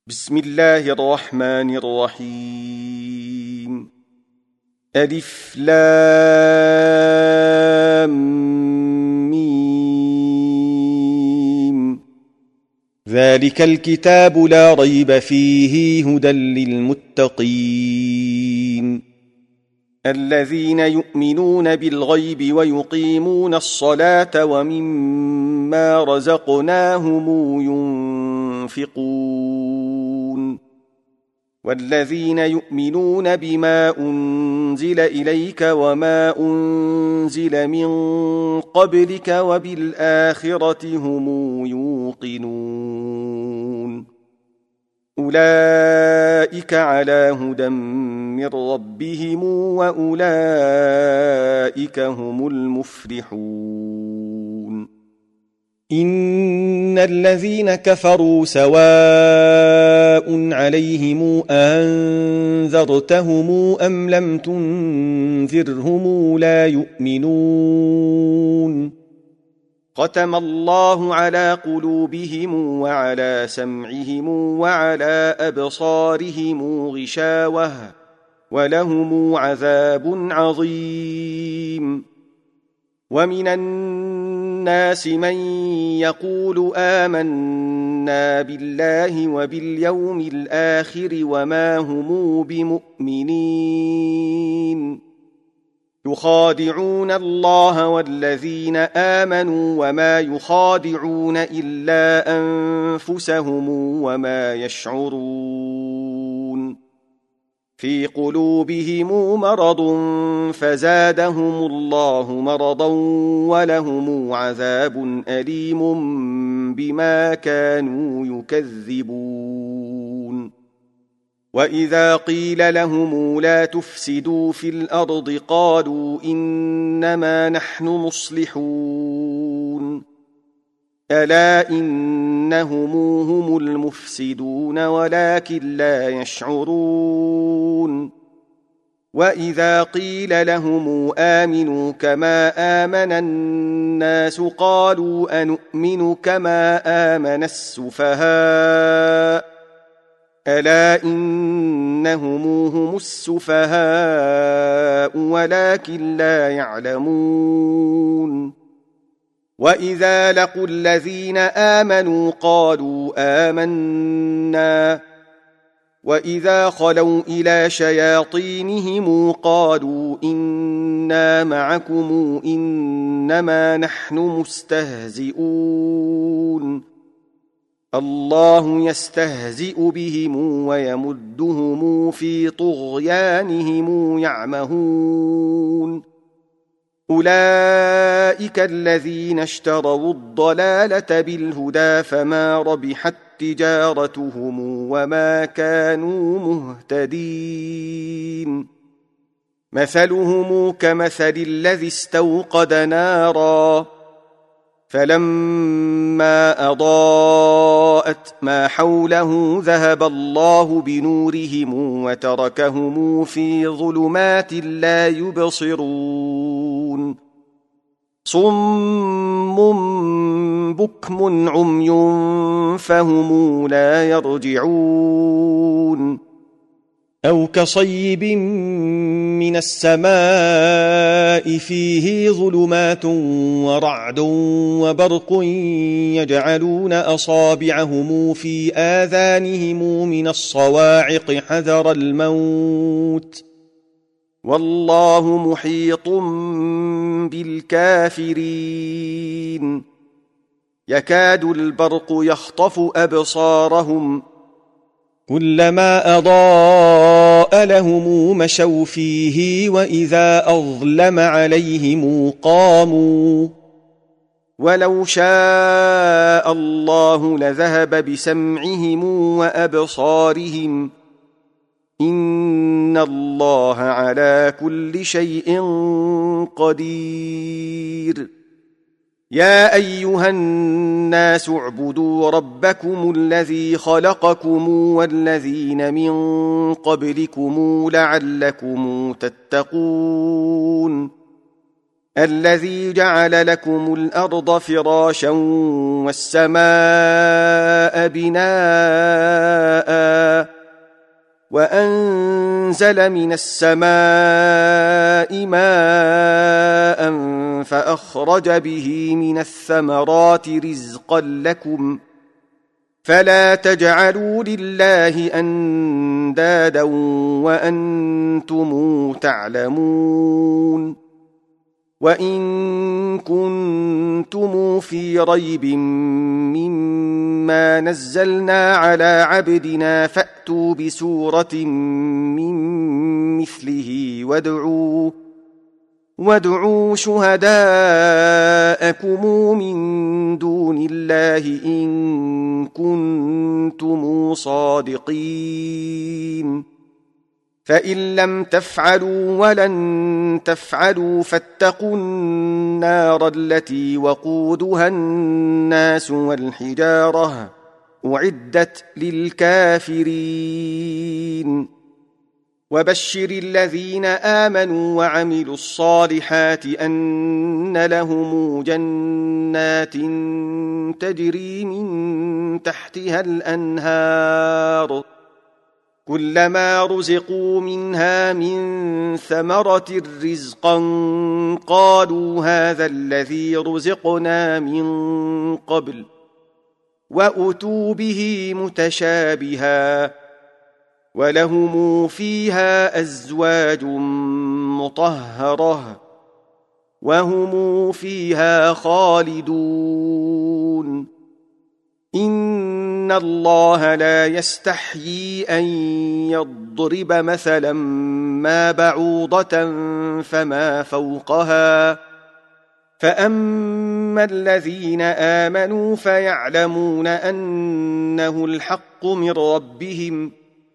بسم الله الرحمن الرحيم. ألف لام ميم. ذلك الكتاب لا ريب فيه هدى للمتقين الذين يؤمنون بالغيب ويقيمون الصلاة ومما رزقناهم ينفقون والذين يؤمنون بما أنزل إليك وما أنزل من قبلك وبالآخرة هم يوقنون أولئك على هدى من ربهم وأولئك هم المفلحون. إن الذين كفروا سواء عليهم أنذرتهم أم لم تنذرهم لا يؤمنون. ختم الله على قلوبهم وعلى سمعهم وعلى أبصارهم غشاوة ولهم عذاب عظيم. ومن الناس من يقول آمنا بالله وباليوم الآخر وما هم بمؤمنين يخادعون الله والذين آمنوا وما يخادعون إلا أنفسهم وما يشعرون. في قلوبهم مرض فزادهم الله مرضا ولهم عذاب أليم بما كانوا يكذبون. وإذا قيل لهم لا تفسدوا في الأرض قالوا إنما نحن مصلحون ألا إنهم هم المفسدون ولكن لا يشعرون. وإذا قيل لهم آمنوا كما آمن الناس قالوا أنؤمن كما آمن السفهاء ألا إنهم هم السفهاء ولكن لا يعلمون. وإذا لقوا الذين آمنوا قالوا آمنا وإذا خلوا إلى شياطينهم قالوا إنا معكم إنما نحن مستهزئون الله يستهزئ بهم ويمدهم في طغيانهم يعمهون. أولئك الذين اشتروا الضلالة بالهدى فما ربحت تجارتهم وما كانوا مهتدين. مثلهم كمثل الذي استوقد نارا فلما أضاءت ما حوله ذهب الله بنورهم وتركهم في ظلمات لا يبصرون صم بكم عمي فهم لا يرجعون. أو كصيب من السماء فيه ظلمات ورعد وبرق يجعلون أصابعهم في آذانهم من الصواعق حذر الموت والله محيط بالكافرين. يكاد البرق يخطف أبصارهم كلما أضاء لهم مشوا فيه وإذا أظلم عليهم قاموا ولو شاء الله لذهب بسمعهم وأبصارهم إن الله على كل شيء قدير. يا أيها الناس اعبدوا ربكم الذي خلقكم والذين من قبلكم لعلكم تتقون الذي جعل لكم الأرض فراشا والسماء بناء وأنزل من السماء ماء فأخرج به من الثمرات رزقا لكم فلا تجعلوا لله أندادا وأنتم تعلمون وإن كنتم في ريب مما نزلنا على عبدنا فأتوا بسورة من مثله وادعوا شهداءكم من دون الله إن كنتم صادقين فإن لم تفعلوا ولن تفعلوا فاتقوا النار التي وقودها الناس والحجارة أعدت للكافرين وبشر الذين آمنوا وعملوا الصالحات أن لهم جنات تجري من تحتها الأنهار كلما رزقوا منها من ثمرة رزقا قالوا هذا الذي رزقنا من قبل وأتوا به متشابها ولهم فيها أزواج مطهرة وهم فيها خالدون إن الله لا يستحيي أن يضرب مثلا ما بعوضة فما فوقها فأما الذين آمنوا فيعلمون أنه الحق من ربهم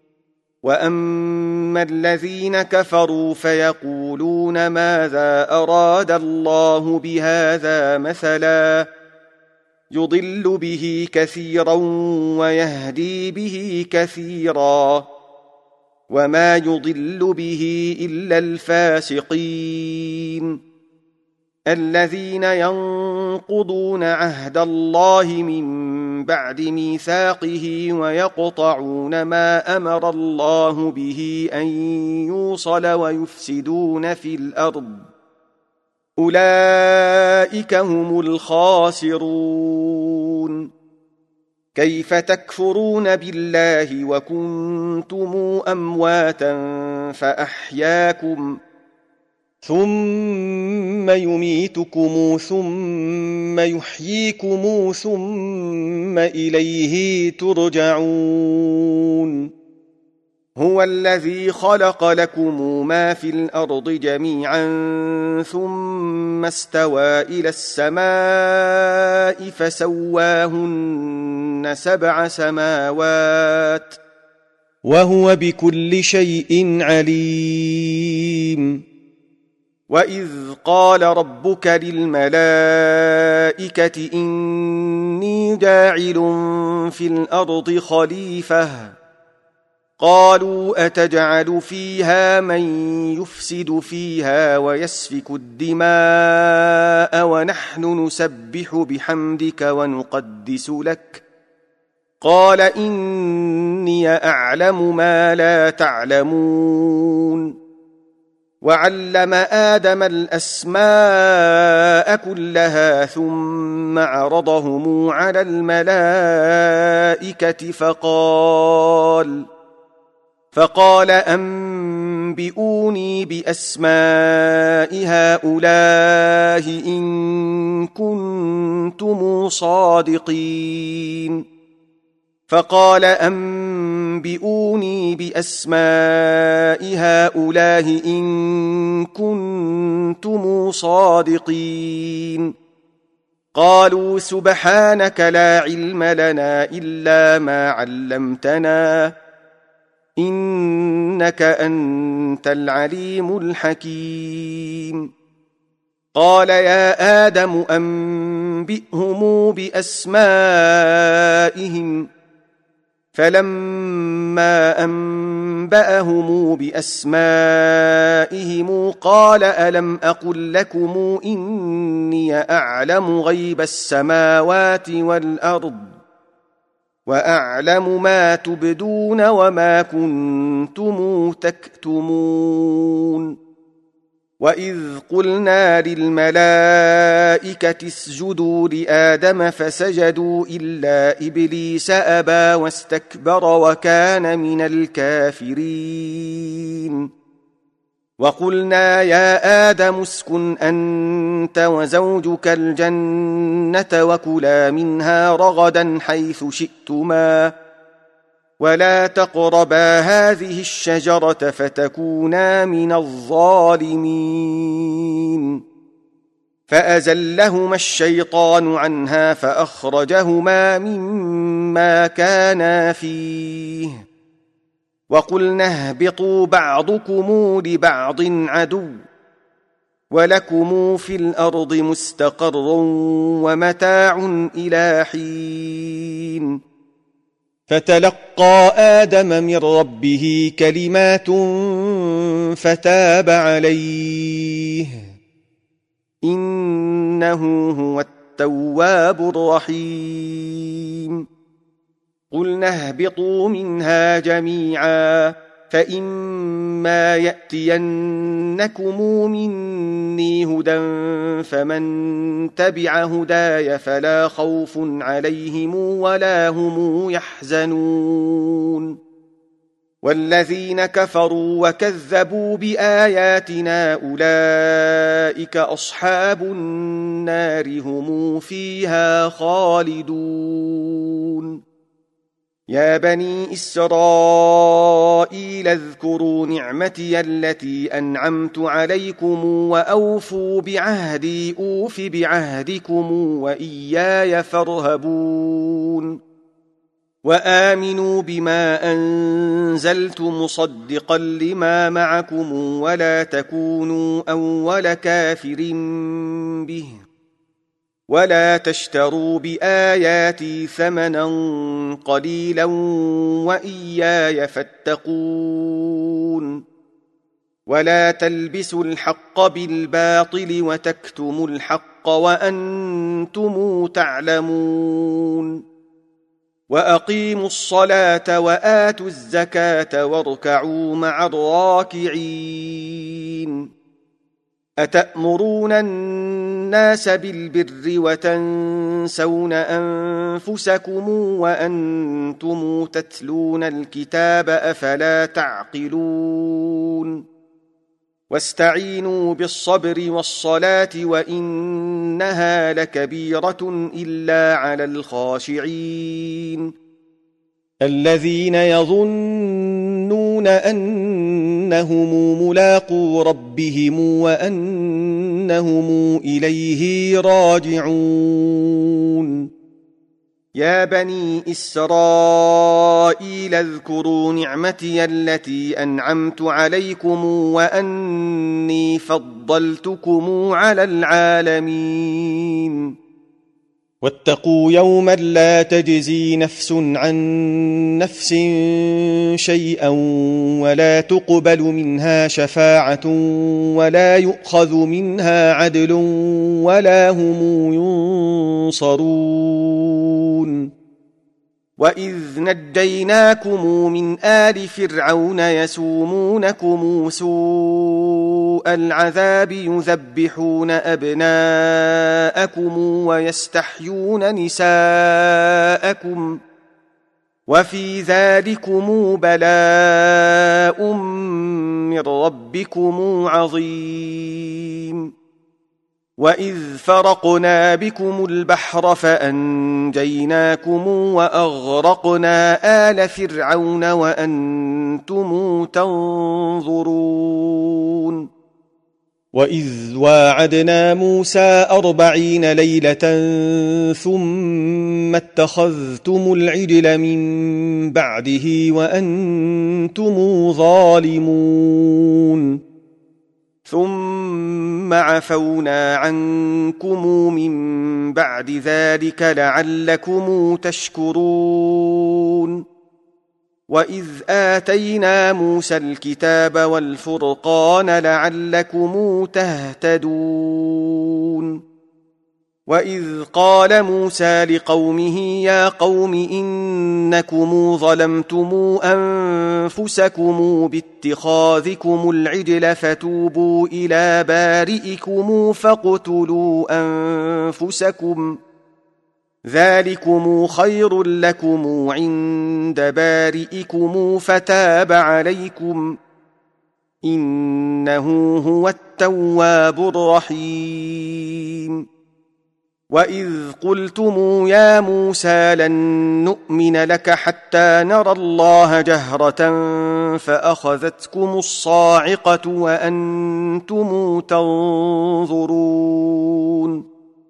وأما الذين كفروا فيقولون ماذا أراد الله بهذا مثلا يضل به كثيرا ويهدي به كثيرا وما يضل به إلا الفاسقين الذين ينقضون عهد الله من بعد ميثاقه ويقطعون ما أمر الله به أن يوصل ويفسدون في الأرض أولئك هم الخاسرون كيف تكفرون بالله وكنتم أمواتا فأحياكم ثم يميتكم ثم يحييكم ثم إليه ترجعون هو الذي خلق لكم ما في الأرض جميعا ثم استوى إلى السماء فسواهن 7 سماوات وهو بكل شيء عليم وإذ قال ربك للملائكة إني جاعل في الأرض خليفة قالوا أتجعل فيها من يفسد فيها ويسفك الدماء ونحن نسبح بحمدك ونقدس لك قال إني أعلم ما لا تعلمون وعلم آدم الأسماء كلها ثم عرضهم على الملائكة فقال أنبئوني بأسماء هؤلاء إن كنتم صادقين فقال أنبئوني بأسماء هؤلاء إن كنتم صادقين قالوا سبحانك لا علم لنا إلا ما علمتنا إنك أنت العليم الحكيم قال يا آدم أنبئهم بأسمائهم فلما أنبأهم بأسمائهم قال ألم أقل لكم إني أعلم غيب السماوات والأرض وأعلم ما تبدون وما كنتم تكتمون وإذ قلنا للملائكة اسجدوا لآدم فسجدوا إلا إبليس أبى واستكبر وكان من الكافرين وقلنا يا آدم اسكن أنت وزوجك الجنة وكلا منها رغدا حيث شئتما ولا تقربا هذه الشجرة فتكونا من الظالمين فأزلهما الشيطان عنها فأخرجهما مما كانا فيه وقلنا اهبطوا بعضكم لبعض عدو ولكم في الأرض مستقر ومتاع إلى حين فتلقى آدم من ربه كلمات فتاب عليه إنه هو التواب الرحيم قلنا اهبطوا منها جميعا فإما يأتينكم مني هدى فمن تبع هداي فلا خوف عليهم ولا هم يحزنون والذين كفروا وكذبوا بآياتنا أولئك أصحاب النار هم فيها خالدون يا بني إسرائيل اذكروا نعمتي التي أنعمت عليكم وأوفوا بعهدي أوف بعهدكم وإياي فارهبون وآمنوا بما أنزلت مصدقا لما معكم ولا تكونوا أول كافر به ولا تشتروا بآياتي ثمنا قليلا وإياي فاتقون ولا تلبسوا الحق بالباطل وتكتموا الحق وأنتم تعلمون وأقيموا الصلاة وآتوا الزكاة واركعوا مع الراكعين أتأمرون الناس بالبر وتنسون أنفسكم وأنتم تتلون الكتاب أفلا تعقلون واستعينوا بالصبر والصلاة وإنها لكبيرة إلا على الخاشعين الذين يظنون أنهم ملاقو ربهم وأنهم إليه راجعون يا بني إسرائيل اذكروا نعمتي التي أنعمت عليكم وأني فضلتكم على العالمين واتقوا يوما لا تجزي نفس عن نفس شيئا ولا تقبل منها شفاعة ولا يؤخذ منها عدل ولا هم ينصرون وإذ نجيناكم من آل فرعون يسومونكم سوء العذاب يذبحون أبناءكم ويستحيون نساءكم وفي ذلكم بلاء من ربكم عظيم وإذ فرقنا بكم البحر فأنجيناكم وأغرقنا آل فرعون وأنتم تنظرون وإذ واعدنا موسى 40 ليلة ثم اتخذتم العجل من بعده وأنتم ظالمون ثم عفونا عنكم من بعد ذلك لعلكم تشكرون وإذ آتينا موسى الكتاب والفرقان لعلكم تهتدون وإذ قال موسى لقومه يا قوم إنكم ظلمتم أنفسكم باتخاذكم العجل فتوبوا إلى بارئكم فاقتلوا أنفسكم ذلكم خير لكم عند بارئكم فتاب عليكم إنه هو التواب الرحيم وإذ قلتم يا موسى لن نؤمن لك حتى نرى الله جهرة فأخذتكم الصاعقة وأنتم تنظرون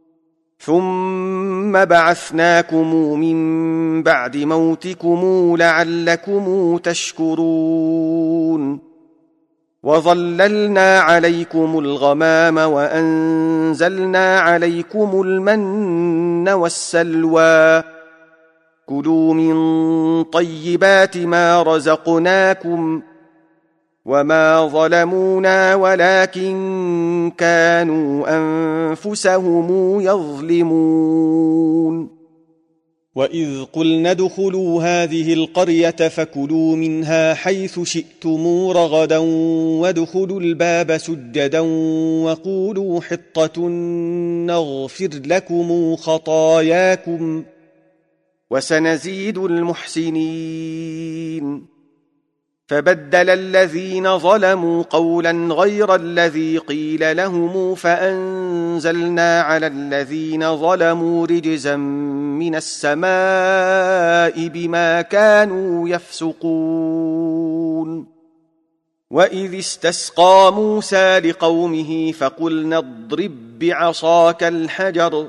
ثم بعثناكم من بعد موتكم لعلكم تشكرون وظللنا عليكم الغمام وأنزلنا عليكم المن والسلوى كلوا من طيبات ما رزقناكم وما ظلمونا ولكن كانوا أنفسهم يظلمون وإذ قلنا ادخلوا هذه القرية فكلوا منها حيث شئتم رغدا وادخلوا الباب سجدا وقولوا حطة نغفر لكم خطاياكم وسنزيد المحسنين فبدل الذين ظلموا قولا غير الذي قيل لهم فأنزلنا على الذين ظلموا رجزا من السماء بما كانوا يفسقون وإذ استسقى موسى لقومه فقلنا اضرب بعصاك الحجر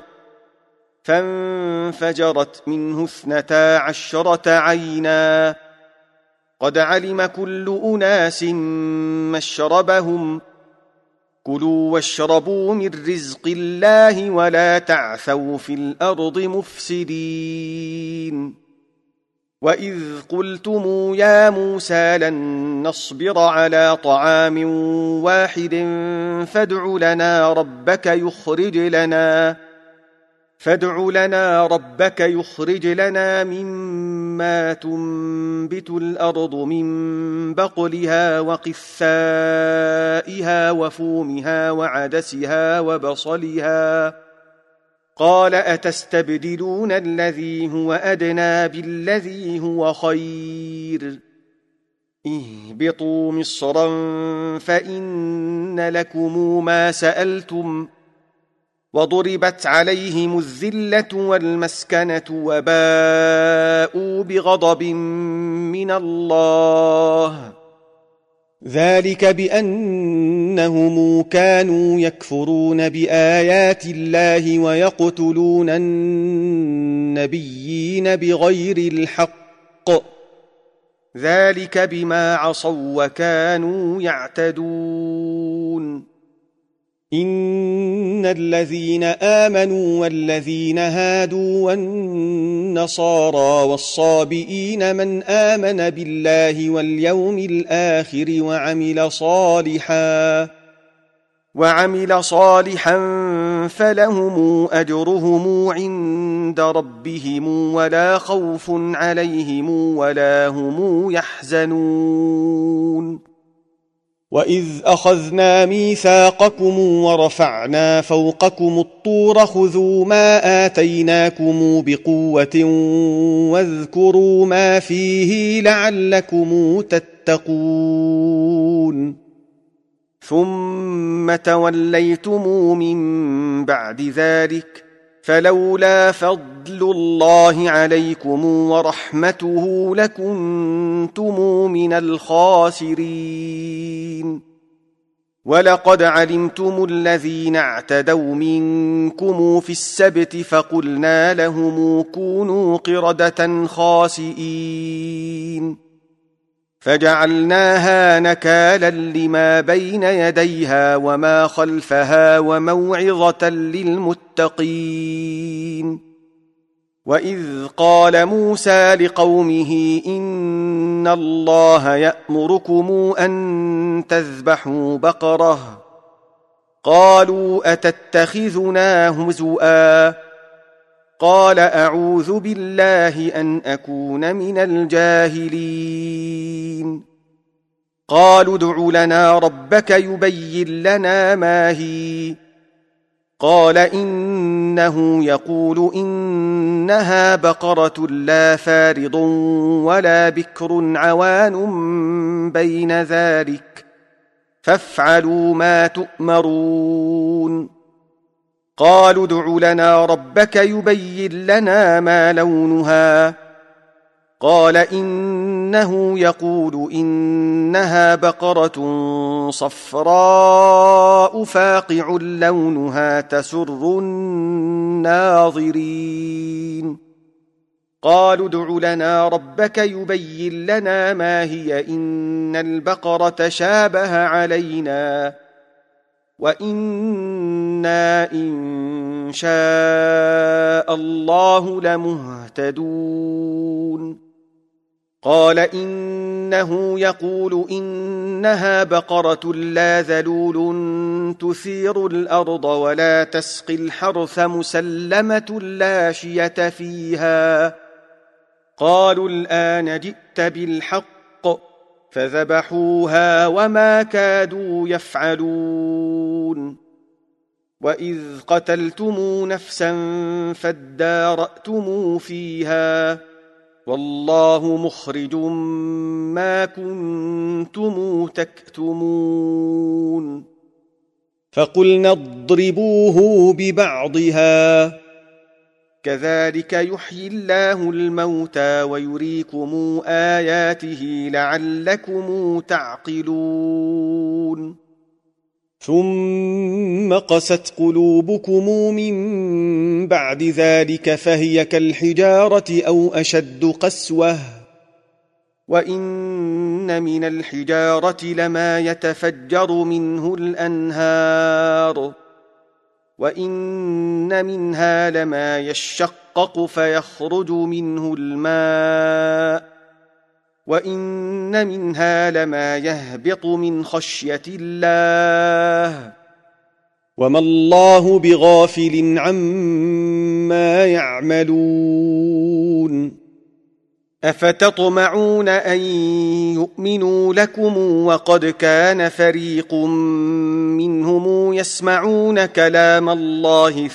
فانفجرت منه 12 عينا قد علم كل أناس مشربهم كلوا واشربوا من رزق الله ولا تعثوا في الأرض مفسدين وإذ قلتم يا موسى لن نصبر على طعام واحد فادع لنا ربك يخرج لنا مما تنبت الأرض من بقلها وقثائها وفومها وعدسها وبصلها قال أتستبدلون الذي هو أدنى بالذي هو خير اهبطوا مصرا فإن لكم ما سألتم وضربت عليهم الذلة والمسكنة وباءوا بغضب من الله ذلك بأنهم كانوا يكفرون بآيات الله ويقتلون النبيين بغير الحق ذلك بما عصوا وكانوا يعتدون إن الذين آمنوا والذين هادوا والنصارى والصابئين من آمن بالله واليوم الآخر وعمل صالحا فلهم أجرهم عند ربهم ولا خوف عليهم ولا هم يحزنون وإذ أخذنا ميثاقكم ورفعنا فوقكم الطور خذوا ما آتيناكم بقوة واذكروا ما فيه لعلكم تتقون ثم توليتم من بعد ذلك فلولا فضل الله عليكم ورحمته لكنتم من الخاسرين ولقد علمتم الذين اعتدوا منكم في السبت فقلنا لهم كونوا قردة خاسئين فجعلناها نكالا لما بين يديها وما خلفها وموعظة للمتقين وإذ قال موسى لقومه إن الله يأمركم أن تذبحوا بقرة قالوا أتتخذنا هزؤا قال أعوذ بالله أن أكون من الجاهلين قالوا ادع لنا ربك يبين لنا ما هي قال إنه يقول إنها بقرة لا فارض ولا بكر عوان بين ذلك فافعلوا ما تؤمرون قالوا ادع لنا ربك يبين لنا ما لونها قال إنه يقول إنها بقرة صفراء فاقع لونها تسر الناظرين قالوا ادع لنا ربك يبين لنا ما هي إن البقرة شابه علينا وإنا إن شاء الله لمهتدون قال إنه يقول إنها بقرة لا ذلول تثير الأرض ولا تسقي الحرث مسلمة لا شية فيها قالوا الآن جئت بالحق فذبحوها وما كادوا يفعلون وإذ قتلتم نفسا فادارأتم فيها والله مخرج ما كنتم تكتمون فقلنا اضربوه ببعضها كذلك يحيي الله الموتى ويريكم آياته لعلكم تعقلون ثم قست قلوبكم من بعد ذلك فهي كالحجارة أو أشد قسوة وإن من الحجارة لما يتفجر منه الأنهار وإن منها لما يشقق فيخرج منه الماء وإن منها لما يهبط من خشية الله وما الله بغافل عما يعملون أفتطمعون أن يؤمنوا لكم وقد كان فريق منهم يسمعون كلام الله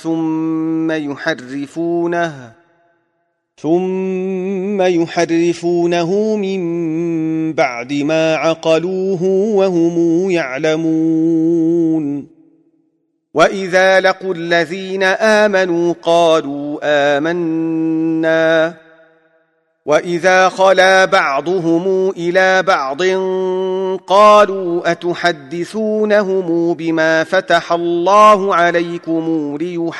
ثم يحرفونه من بعد ما عقلوه وهم يعلمون وإذا لقوا الذين آمنوا قالوا آمنا وإذا خلا بعضهم إلى بعض قالوا أتحدثونهم بما فتح الله عليكم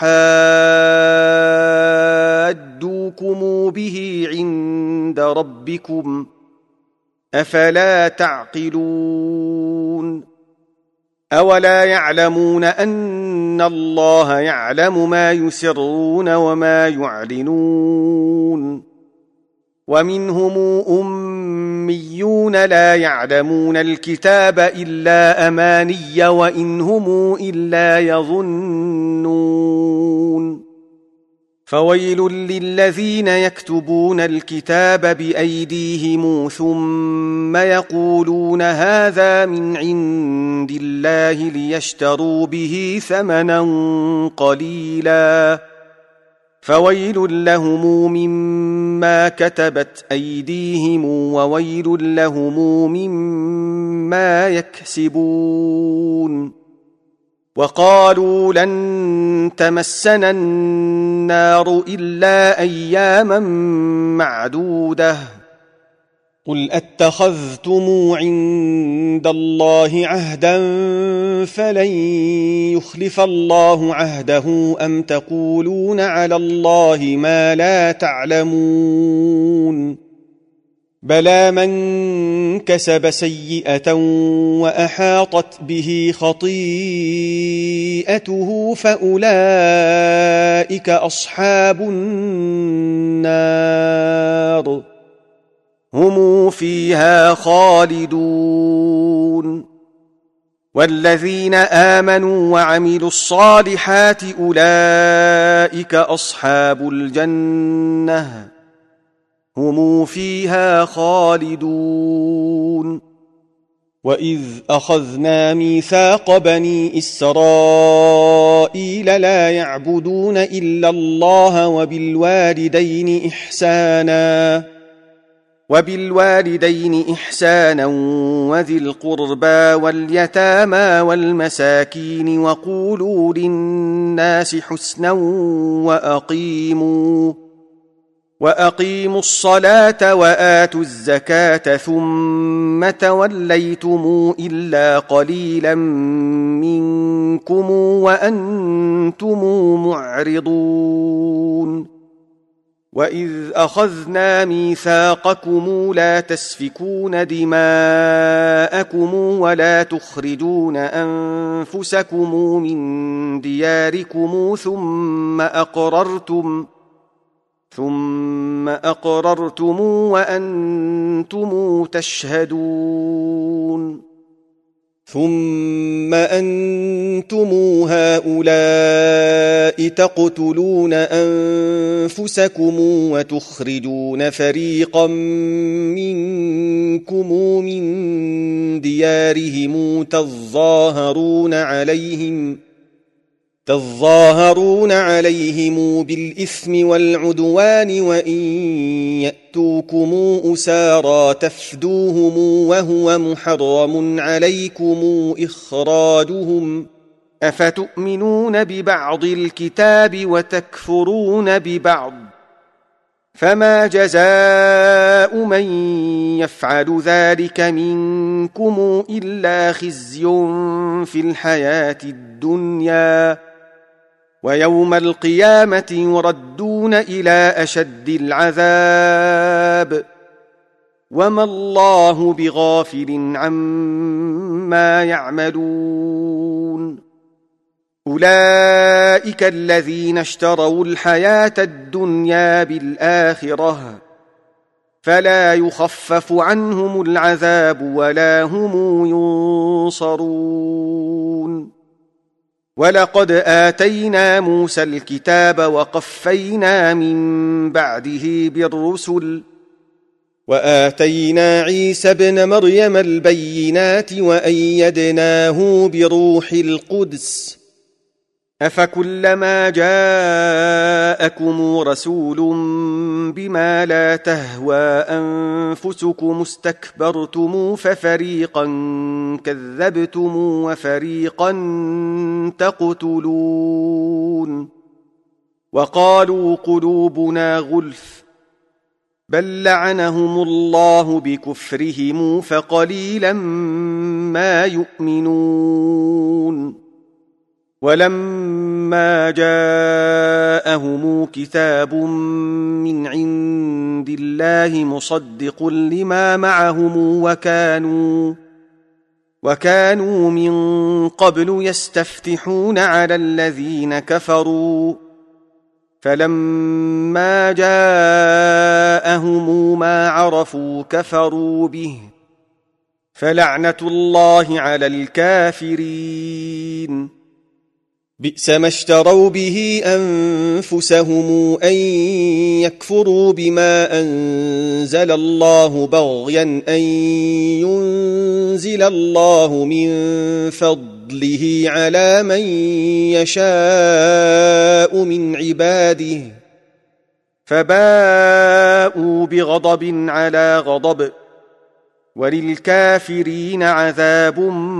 ليحاجوكم به عند ربكم أفلا تعقلون أولا يعلمون أن الله يعلم ما يسرون وما يعلنون ومنهم أميون لا يعلمون الكتاب إلا أماني وإن هم إلا يظنون فويل للذين يكتبون الكتاب بأيديهم ثم يقولون هذا من عند الله ليشتروا به ثمنا قليلا فويل لهم مما كتبت أيديهم وويل لهم مما يكسبون وقالوا لن تمسنا النار إلا أياما معدودة قل أتخذتم عند الله عهدا فلن يخلف الله عهده أم تقولون على الله ما لا تعلمون بلى من كسب سيئة وأحاطت به خطيئته فأولئك أصحاب النار هم فيها خالدون والذين آمنوا وعملوا الصالحات أولئك أصحاب الجنة هم فيها خالدون. وإذ أخذنا ميثاق بني إسرائيل لا يعبدون إلا الله وبالوالدين إحسانا وذي القربى واليتامى والمساكين وقولوا للناس حسنا وأقيموا الصلاة وآتوا الزكاة ثم توليتم إلا قليلا منكم وأنتم معرضون. وإذ أخذنا ميثاقكم لا تسفكون دماءكم ولا تخرجون أنفسكم من دياركم ثم أقررتم وأنتم تشهدون. ثم أنتم هؤلاء تقتلون أنفسكم وتخرجون فريقا منكم من ديارهم تظاهرون عليهم بالإثم والعدوان وإن يأتوكم أسارى تفدوهم وهو محرم عليكم إخراجهم أفتؤمنون ببعض الكتاب وتكفرون ببعض فما جزاء من يفعل ذلك منكم إلا خزي في الحياة الدنيا ويوم القيامة يردون إلى أشد العذاب وما الله بغافل عما يعملون. أولئك الذين اشتروا الحياة الدنيا بالآخرة فلا يخفف عنهم العذاب ولا هم ينصرون. ولقد آتينا موسى الكتاب وقفينا من بعده بالرسل وآتينا عيسى ابن مريم البينات وأيدناه بروح القدس أفكلما جاءكم رسول بما لا تهوى أنفسكم استكبرتم ففريقا كذبتم وفريقا تقتلون. وقالوا قلوبنا غلف بل لعنهم الله بكفرهم فقليلا ما يؤمنون. ولما جاءهم كتاب من عند الله مصدق لما معهم وكانوا من قبل يستفتحون على الذين كفروا فلما جاءهم ما عرفوا كفروا به فلعنة الله على الكافرين. بئس ما اشتروا به أنفسهم أن يكفروا بما أنزل الله بغيا أن ينزل الله من فضله على من يشاء من عباده فباءوا بغضب على غضب وللكافرين عذاب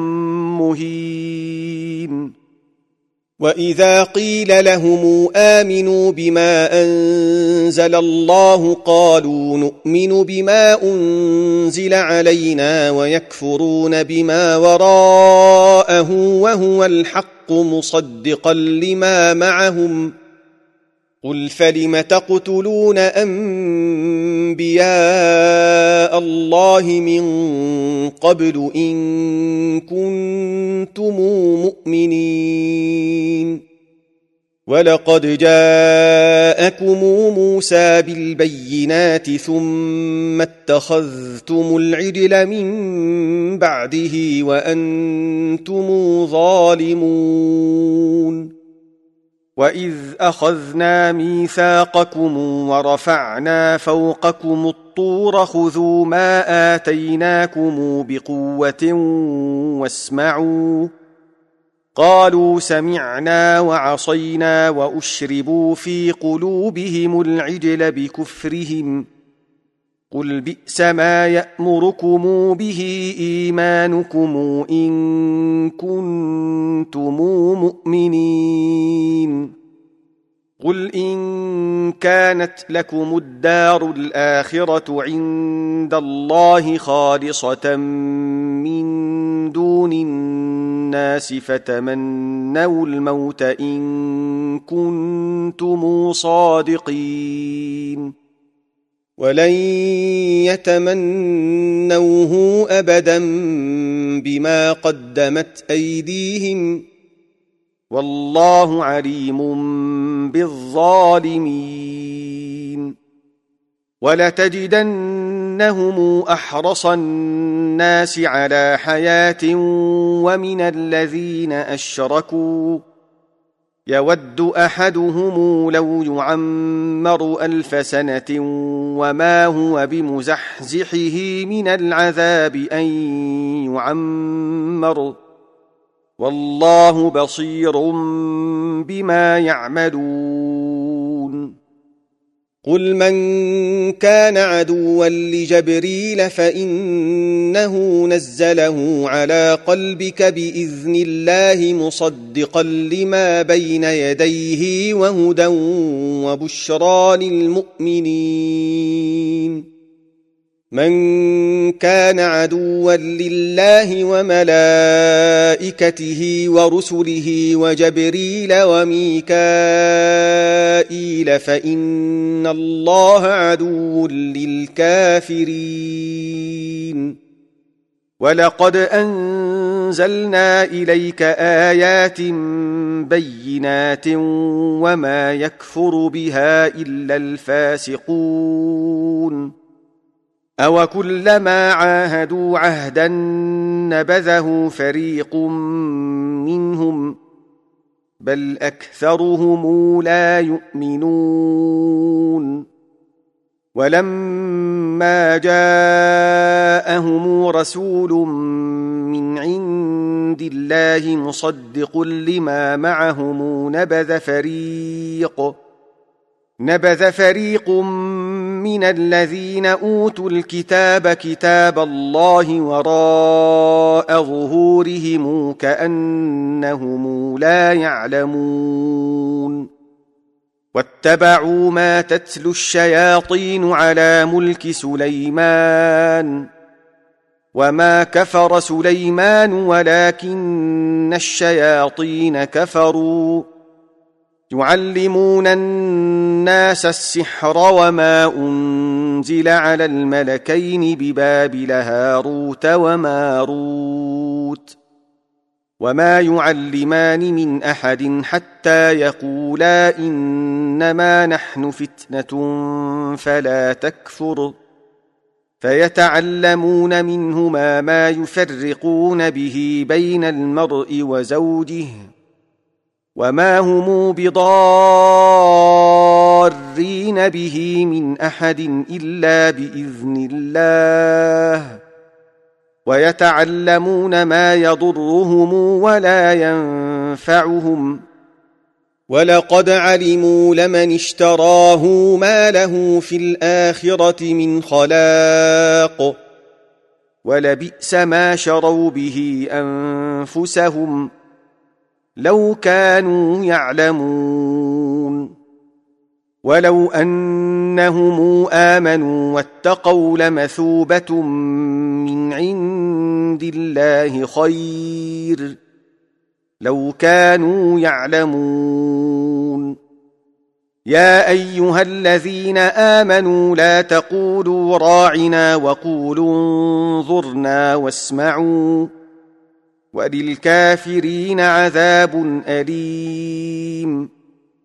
مهين. وإذا قيل لهم آمنوا بما أنزل الله قالوا نؤمن بما أنزل علينا ويكفرون بما وراءه وهو الحق مصدقا لما معهم قل فلم تقتلون أنبياء الله من قبل إن كنتم مؤمنين ولقد جاءكم موسى بالبينات ثم اتخذتم العجل من بعده وأنتم ظالمون وإذ أخذنا ميثاقكم ورفعنا فوقكم الطور خذوا ما آتيناكم بقوة واسمعوا قالوا سمعنا وعصينا وأشربوا في قلوبهم العجل بكفرهم قل بئس ما يأمركم به إيمانكم إن كنتم مؤمنين قل إن كانت لكم الدار الآخرة عند الله خالصة من دون الناس فتمنوا الموت إن كنتم صادقين ولن يتمنوه أبدا بما قدمت أيديهم والله عليم بالظالمين ولتجدنهم أحرص الناس على حياة ومن الذين أشركوا يود أحدهم لو يعمر 1000 سنة وما هو بمزحزحه من العذاب أن يعمر والله بصير بما يعملون قل من كان عدوا لجبريل فإنه نزله على قلبك بإذن الله مصدقا لما بين يديه وهدى وبشرى للمؤمنين من كان عدوا لله وملائكته ورسله وجبريل وميكائيل فإن الله عدو للكافرين ولقد أنزلنا إليك آيات بينات وما يكفر بها إلا الفاسقون أو كلما عاهدوا عهدا نبذه فريق منهم بل أكثرهم لا يؤمنون ولما جاءهم رسول من عند الله مصدق لما معهم نبذ فريق من الذين أوتوا الكتاب كتاب الله وراء ظهورهم كأنهم لا يعلمون واتبعوا ما تتلو الشياطين على ملك سليمان وما كفر سليمان ولكن الشياطين كفروا يعلمون الناس السحر وما أنزل على الملكين ببابل هاروت وماروت وما يعلمان من أحد حتى يقولا إنما نحن فتنة فلا تكفر فيتعلمون منهما ما يفرقون به بين المرء وزوجه وما هم بضارين به من أحد إلا بإذن الله ويتعلمون ما يضرهم ولا ينفعهم ولقد علموا لمن اشتراه ما له في الآخرة من خلاق ولبئس ما شروا به أنفسهم لو كانوا يعلمون ولو أنهم آمنوا واتقوا لمثوبة من عند الله خير لو كانوا يعلمون يا أيها الذين آمنوا لا تقولوا راعنا وقولوا انظرنا واسمعوا وللكافرين عذاب أليم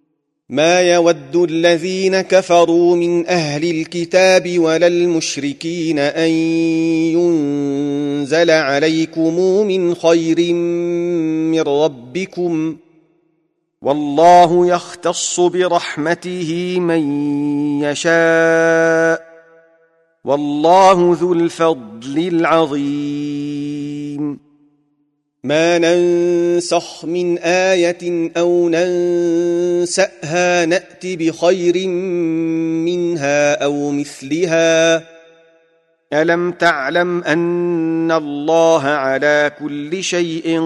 ما يود الذين كفروا من أهل الكتاب ولا المشركين أن ينزل عليكم من خير من ربكم، والله يختص برحمته من يشاء، والله ذو الفضل العظيم. ما ننسخ من آية أو ننسأها نأت بخير منها أو مثلها. ألم تعلم أن الله على كل شيء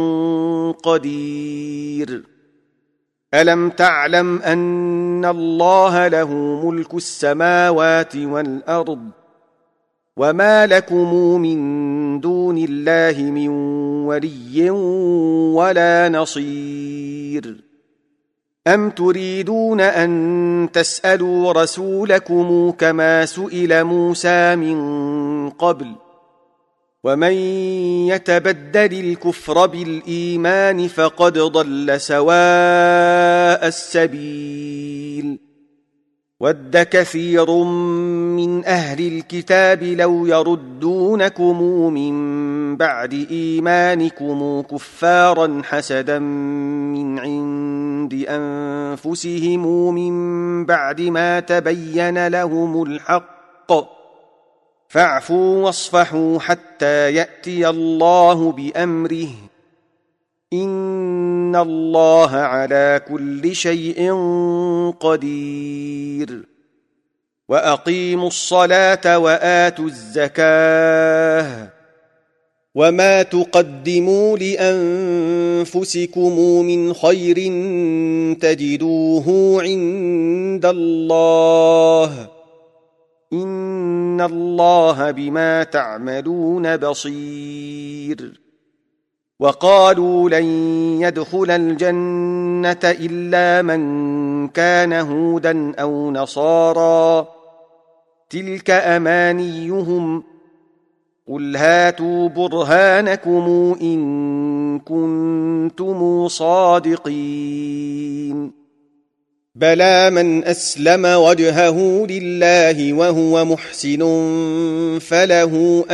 قدير؟ ألم تعلم أن الله له ملك السماوات والأرض، وما لكم من دون الله من ولي ولا نصير. أم تريدون أن تسألوا رسولكم كما سئل موسى من قبل؟ ومن يتبدل الكفر بالإيمان فقد ضل سواء السبيل. ود كثير من أهل الكتاب لو يردونكم من بعد إيمانكم كفارا حسدا من عند أنفسهم من بعد ما تبين لهم الحق، فاعفوا واصفحوا حتى يأتي الله بأمره، إن الله على كل شيء قدير. وأقيموا الصلاة وآتوا الزكاة، وما تقدموا لأنفسكم من خير تجدوه عند الله، إن الله بما تعملون بصير. وقالوا لن يدخل الجنة إلا من كان هودا أو نصارى، تلك أمانيهم، قل هاتوا برهانكم إن كنتم صادقين. بلى من أسلم وجهه لله وهو محسن فله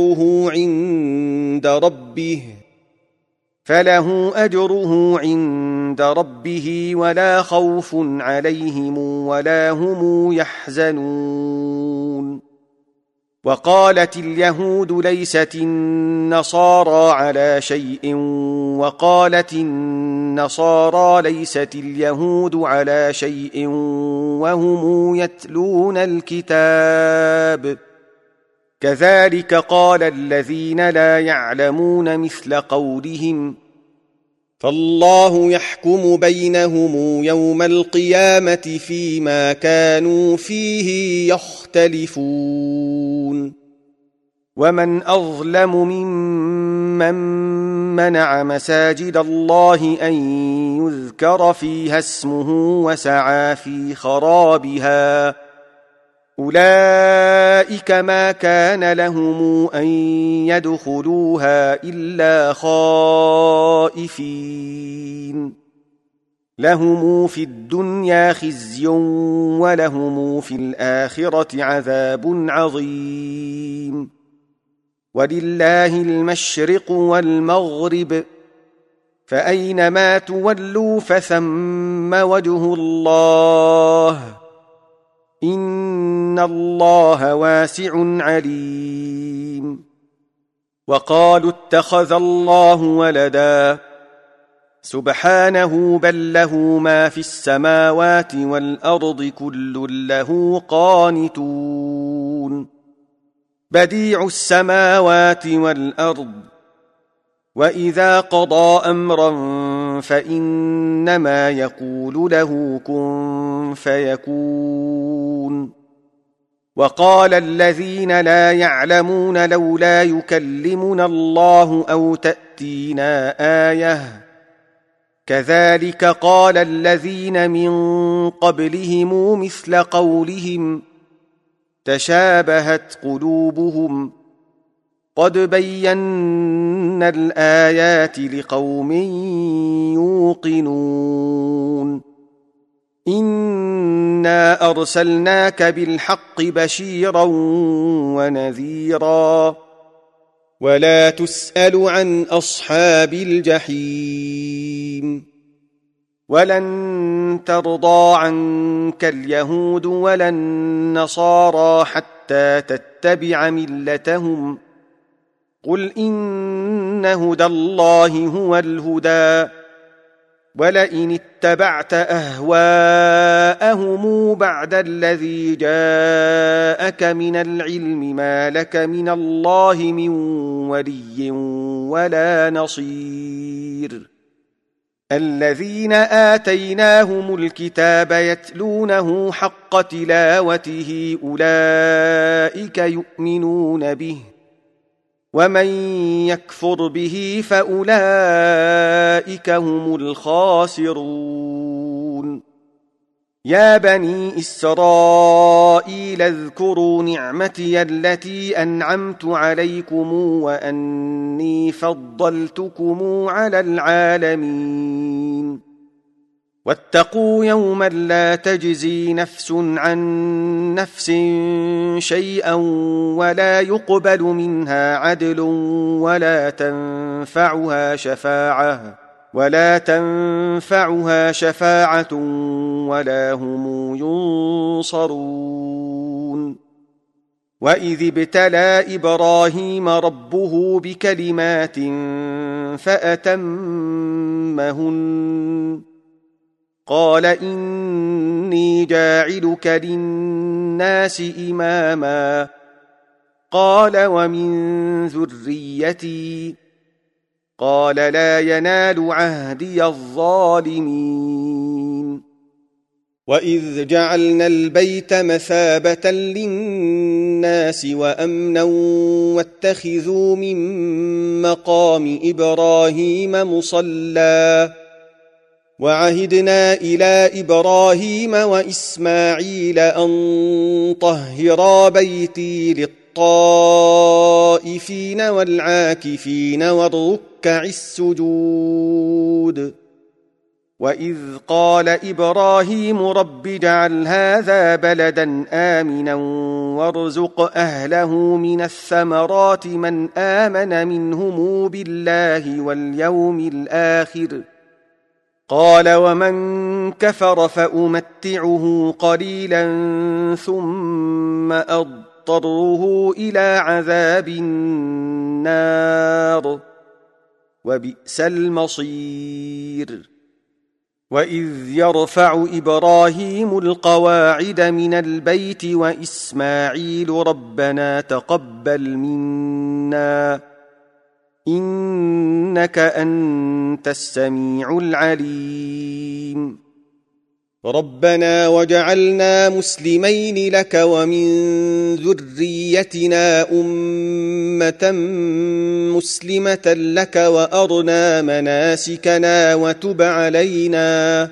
أجره عند ربه ولا خوف عليهم ولا هم يحزنون. وقالت اليهود ليست النصارى على شيء، وقالت النصارى ليست اليهود على شيء وهم يتلون الكتاب، كذلك قال الذين لا يعلمون مثل قولهم، فالله يحكم بينهم يوم القيامة فيما كانوا فيه يختلفون. ومن أظلم ممن منع مساجد الله أن يذكر فيها اسمه وسعى في خرابها، أولئك ما كان لهم أن يدخلوها إلا خائفين، لهم في الدنيا خزي ولهم في الآخرة عذاب عظيم. ولله المشرق والمغرب، فأينما تولوا فثم وجه الله، إن الله واسع عليم. وقالوا اتخذ الله ولدا، سبحانه بل له ما في السماوات والأرض كل له قانتون. بديع السماوات والأرض، وإذا قضى أمرا فإنما يقول له كن فيكون. وقال الذين لا يعلمون لولا يكلمنا الله أو تأتينا آية، كذلك قال الذين من قبلهم مثل قولهم، تشابهت قلوبهم، قد بينا الآيات لقوم يوقنون. إنا أرسلناك بالحق بشيرا ونذيرا ولا تسأل عن أصحاب الجحيم ولن ترضى عنك اليهود ولا النصارى حتى تتبع ملتهم قل إن هدى الله هو الهدى ولئن اتبعت أهواءهم بعد الذي جاءك من العلم ما لك من الله من ولي ولا نصير الذين آتيناهم الكتاب يتلونه حق تلاوته أولئك يؤمنون به ومن يكفر به فأولئك هم الخاسرون يا بني إسرائيل اذكروا نعمتي التي أنعمت عليكم وأني فضلتكم على العالمين واتقوا يوما لا تجزي نفس عن نفس شيئا ولا يقبل منها عدل ولا تنفعها شفاعة ولا هم ينصرون وإذ ابتلى إبراهيم ربه بكلمات فأتمهن قال إني جاعلك للناس إماما قال ومن ذريتي قال لا ينال عهدي الظالمين وإذ جعلنا البيت مثابة للناس وأمنا واتخذوا من مقام إبراهيم مصلى وعهدنا إلى إبراهيم وإسماعيل أن طهرا بيتي للطائفين والعاكفين والركع السجود وإذ قال إبراهيم رب اجعل هذا بلدا آمنا وارزق أهله من الثمرات من آمن منهم بالله واليوم الآخر قال ومن كفر فأمتعه قليلا ثم أضطره إلى عذاب النار وبئس المصير وإذ يرفع إبراهيم القواعد من البيت وإسماعيل ربنا تقبل منا إنك أنت السميع العليم ربنا وجعلنا مسلمين لك ومن ذريتنا أمة مسلمة لك وأرنا مناسكنا وتب علينا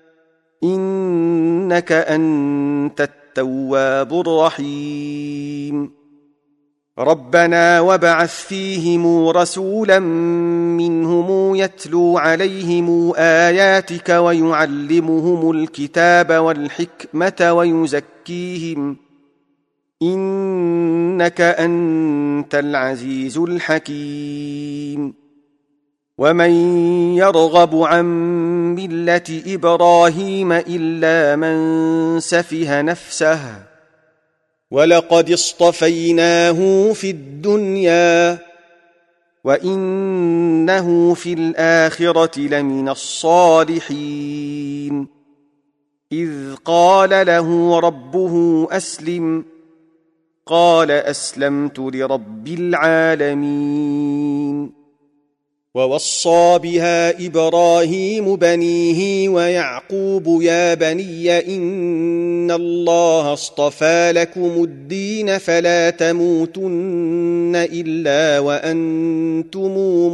إنك أنت التواب الرحيم ربنا وابعث فيهم رسولا منهم يتلو عليهم آياتك ويعلمهم الكتاب والحكمة ويزكيهم إنك أنت العزيز الحكيم ومن يرغب عن ملة إبراهيم إلا من سفه نفسه ولقد اصطفيناه في الدنيا وإنه في الآخرة لمن الصالحين إذ قال له ربه أسلم قال أسلمت لرب العالمين ووصى بها إبراهيم بنيه ويعقوب يا بني إن الله اصطفى لكم الدين فلا تموتن إلا وأنتم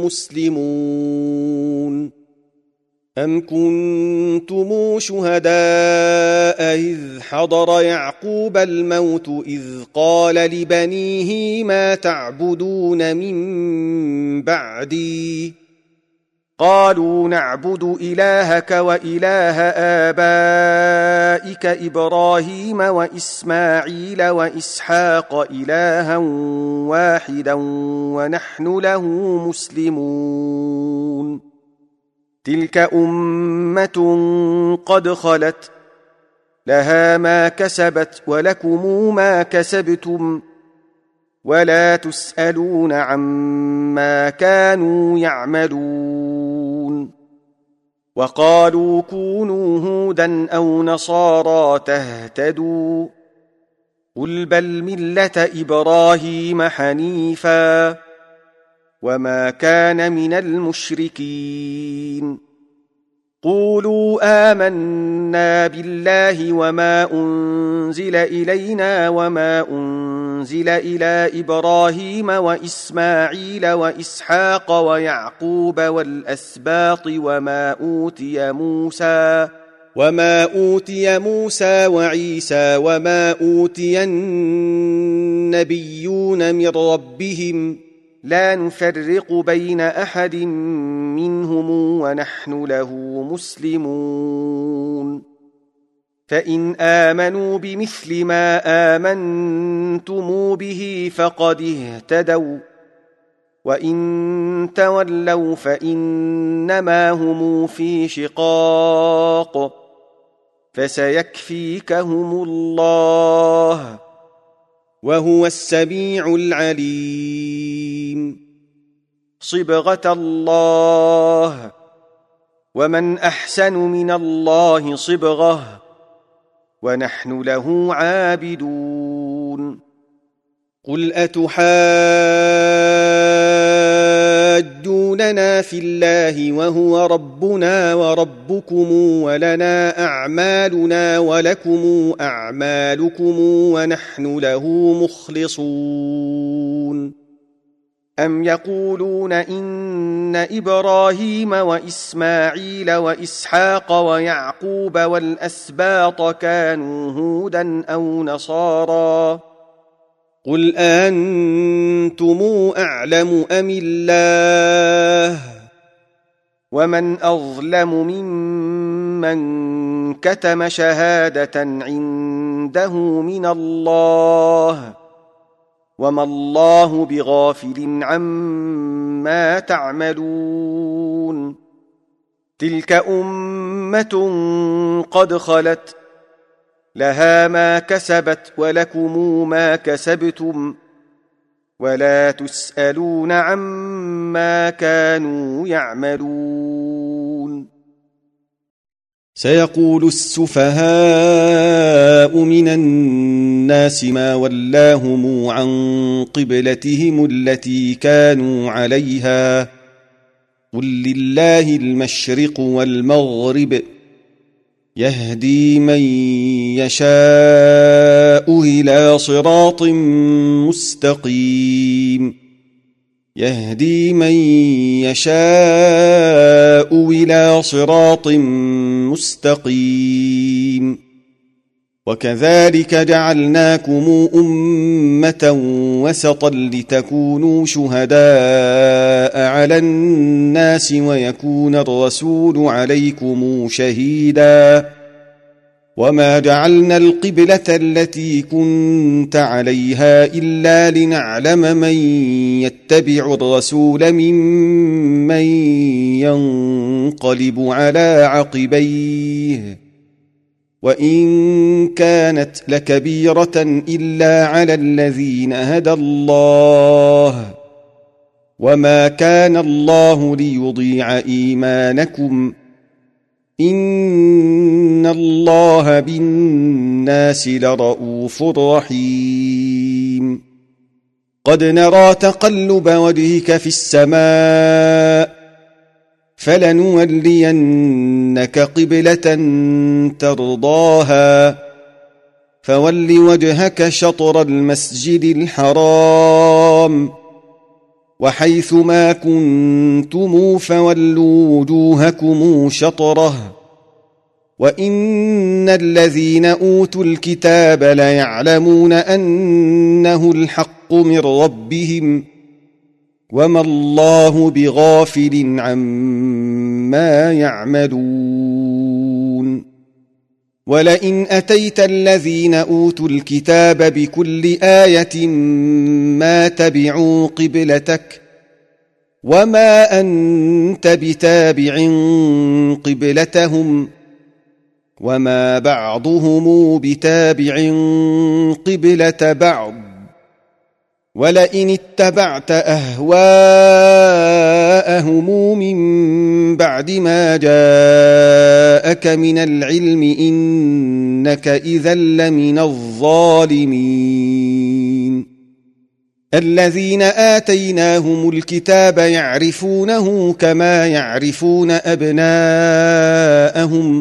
مسلمون أم كنتم شهداء إذ حضر يعقوب الموت إذ قال لبنيه ما تعبدون من بعدي قالوا نعبد إلهك وإله آبائك إبراهيم وإسماعيل وإسحاق إلها واحدا ونحن له مسلمون تلك أمة قد خلت لها ما كسبت ولكم ما كسبتم ولا تسألون عما كانوا يعملون وقالوا كونوا هودا أو نصارى تهتدوا قل بل ملة إبراهيم حنيفا وما كان من المشركين قولوا آمنا بالله وما أنزل إلينا وما أنزل إلى إبراهيم وإسماعيل وإسحاق ويعقوب والأسباط وما أوتي موسى وعيسى وما أوتي النبيون من ربهم لا نفرق بين أحد منهم ونحن له مسلمون فإن آمنوا بمثل ما آمنتم به فقد اهتدوا وإن تولوا فإنما هم في شقاق فسيكفيكهم الله وهو السميع العليم صبغة الله ومن أحسن من الله صبغة ونحن له عابدون قل أتحاجوننا في الله وهو ربنا وربكم ولنا أعمالنا ولكم أعمالكم ونحن له مخلصون أم يقولون إن إبراهيم وإسماعيل وإسحاق ويعقوب والأسباط كانوا هودا أو نصارى قل أنتم أعلم أم الله ومن أظلم ممن كتم شهادة عنده من الله وما الله بغافل عما تعملون تلك أمة قد خلت لها ما كسبت ولكم ما كسبتم ولا تسألون عما كانوا يعملون سيقول السفهاء من الناس ما ولاهم عن قبلتهم التي كانوا عليها قل لله المشرق والمغرب يهدي من يشاء إلى صراط مستقيم يهدي من يشاء إلى صراط مستقيم وكذلك جعلناكم أمة وسطا لتكونوا شهداء على الناس ويكون الرسول عليكم شهيدا وما جعلنا القبلة التي كنت عليها إلا لنعلم من يتبع الرسول ممن ينقلب على عقبيه وإن كانت لكبيرة إلا على الذين هدى الله وما كان الله ليضيع إيمانكم إن الله بالناس لرءوف رحيم قد نرى تقلب وجهك في السماء فلنولينك قبلة ترضاها فول وجهك شطر المسجد الحرام وحيث ما كنتم فولوا وجوهكم شطره وإن الذين أوتوا الكتاب ليعلمون أنه الحق من ربهم وما الله بغافل عما يعملون ولئن أتيت الذين أوتوا الكتاب بكل آية ما تبعوا قبلتك وما أنت بتابع قبلتهم وما بعضهم بتابع قبلة بعض ولئن اتبعت أهواءهم من بعد ما جاءك من العلم إنك إذا لمن الظالمين الذين آتيناهم الكتاب يعرفونه كما يعرفون أبناءهم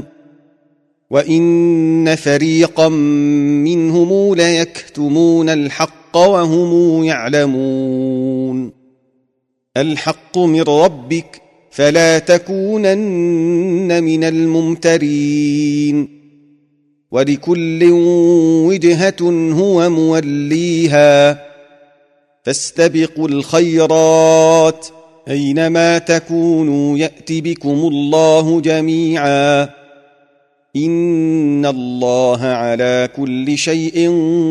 وإن فريقا منهم ليكتمون الحق وهم يعلمون الحق من ربك فلا تكونن من الممترين ولكل وجهة هو موليها فاستبقوا الخيرات أينما تكونوا يأت بكم الله جميعا إن الله على كل شيء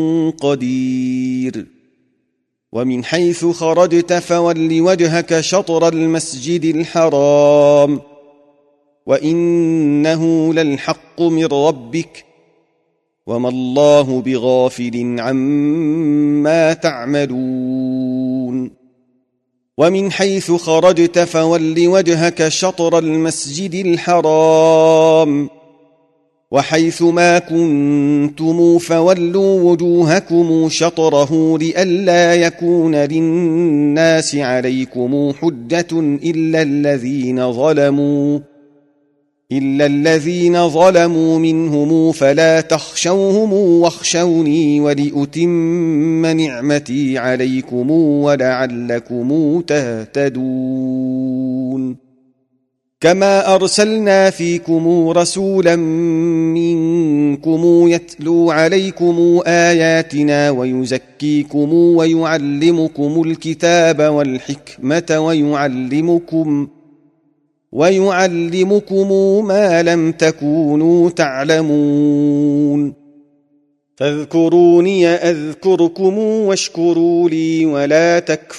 قدير ومن حيث خرجت فول وجهك شطر المسجد الحرام وإنه للحق من ربك وما الله بغافل عما تعملون ومن حيث خرجت فول وجهك شطر المسجد الحرام وحيث ما كنتم فولوا وجوهكم شطره لئلا يكون للناس عليكم حجة إلا الذين ظلموا منهم فلا تخشوهم واخشوني ولأتم نعمتي عليكم ولعلكم تهتدون كما أرسلنا فيكم رسولا منكم يتلو عليكم آياتنا ويزكيكم ويعلمكم الكتاب والحكمة ويعلمكم ما لم تكونوا تعلمون فاذكروني أذكركم واشكروا لي ولا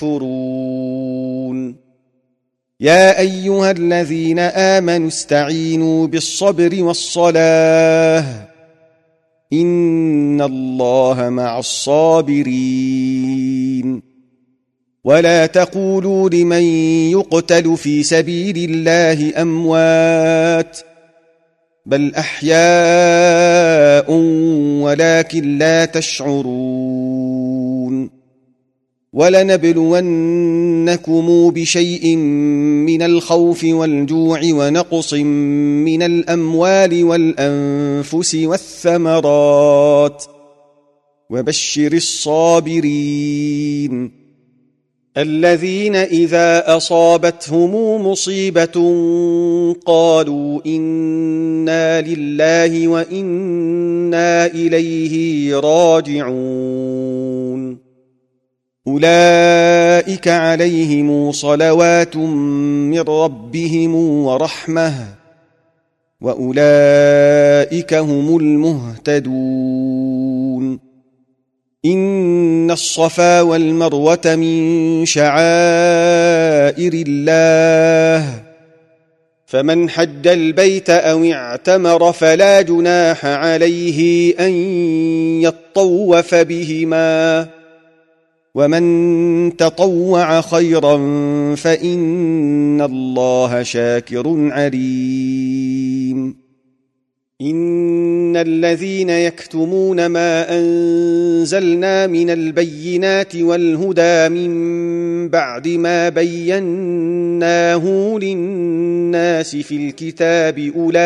تكفرون يا أيها الذين آمنوا استعينوا بالصبر والصلاة إن الله مع الصابرين ولا تقولوا لمن يقتل في سبيل الله أموات بل أحياء ولكن لا تشعرون ولنبلونكم بشيء من الخوف والجوع ونقص من الأموال والأنفس والثمرات وبشر الصابرين الذين إذا أصابتهم مصيبة قالوا إنا لله وإنا إليه راجعون أولئك عليهم صلوات من ربهم ورحمة وأولئك هم المهتدون إن الصفا والمروة من شعائر الله فمن حج البيت أو اعتمر فلا جناح عليه أن يطوف بهما ومن تطوع خيرا فإن الله شاكر عليم إن الذين يكتمون ما أنزلنا من البينات والهدى من بعد ما بيناه للناس في الكتاب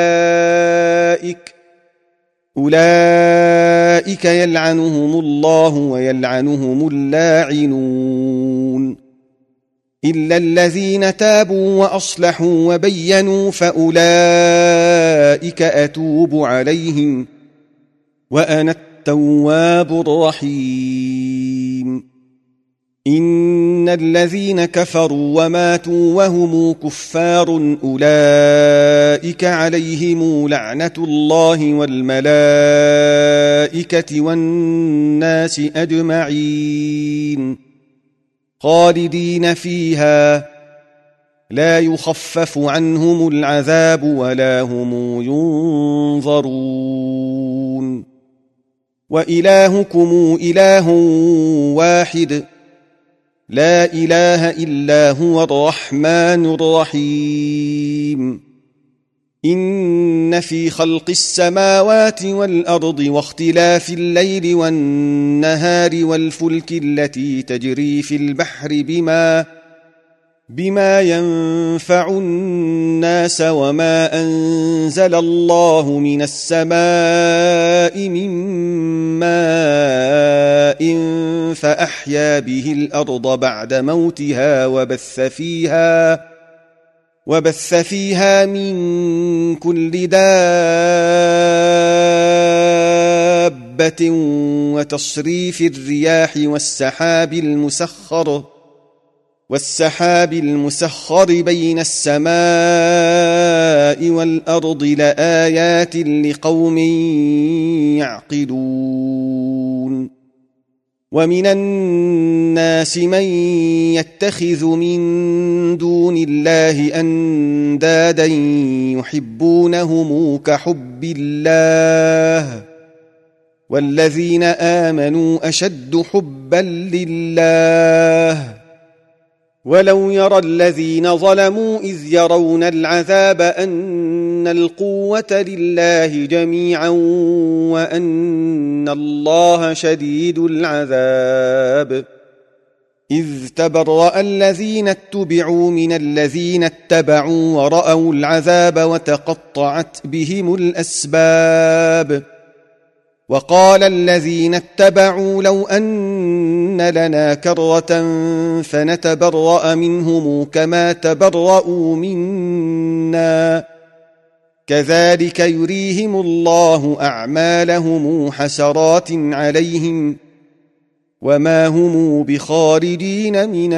أولئك يلعنهم الله ويلعنهم اللاعنون إلا الذين تابوا وأصلحوا وبينوا فأولئك أتوب عليهم وأنا التواب الرحيم إن الذين كفروا وماتوا وهم كفار أولئك عليهم لعنة الله والملائكة والناس أجمعين خالدين فيها لا يخفف عنهم العذاب ولا هم ينظرون وإلهكم إله واحد لا إله إلا هو الرحمن الرحيم إن في خلق السماوات والأرض واختلاف الليل والنهار والفلك التي تجري في البحر بما ينفع الناس وما أنزل الله من السماء من ماء فأحيا به الأرض بعد موتها وبث فيها من كل دابة وتصريف الرياح والسحاب المسخر بين السماء والأرض لآيات لقوم يعقلون ومن الناس من يتخذ من دون الله أندادا يحبونهم كحب الله والذين آمنوا أشد حبا لله ولو يرى الذين ظلموا إذ يرون العذاب أن القوة لله جميعا وأن الله شديد العذاب إذ تبرأ الذين اتبعوا من الذين اتبعوا ورأوا العذاب وتقطعت بهم الأسباب وقال الذين اتبعوا لو أن لنا كرة فنتبرأ منهم كما تبرأوا منا كذلك يريهم الله أعمالهم حسرات عليهم وما هم بخارجين من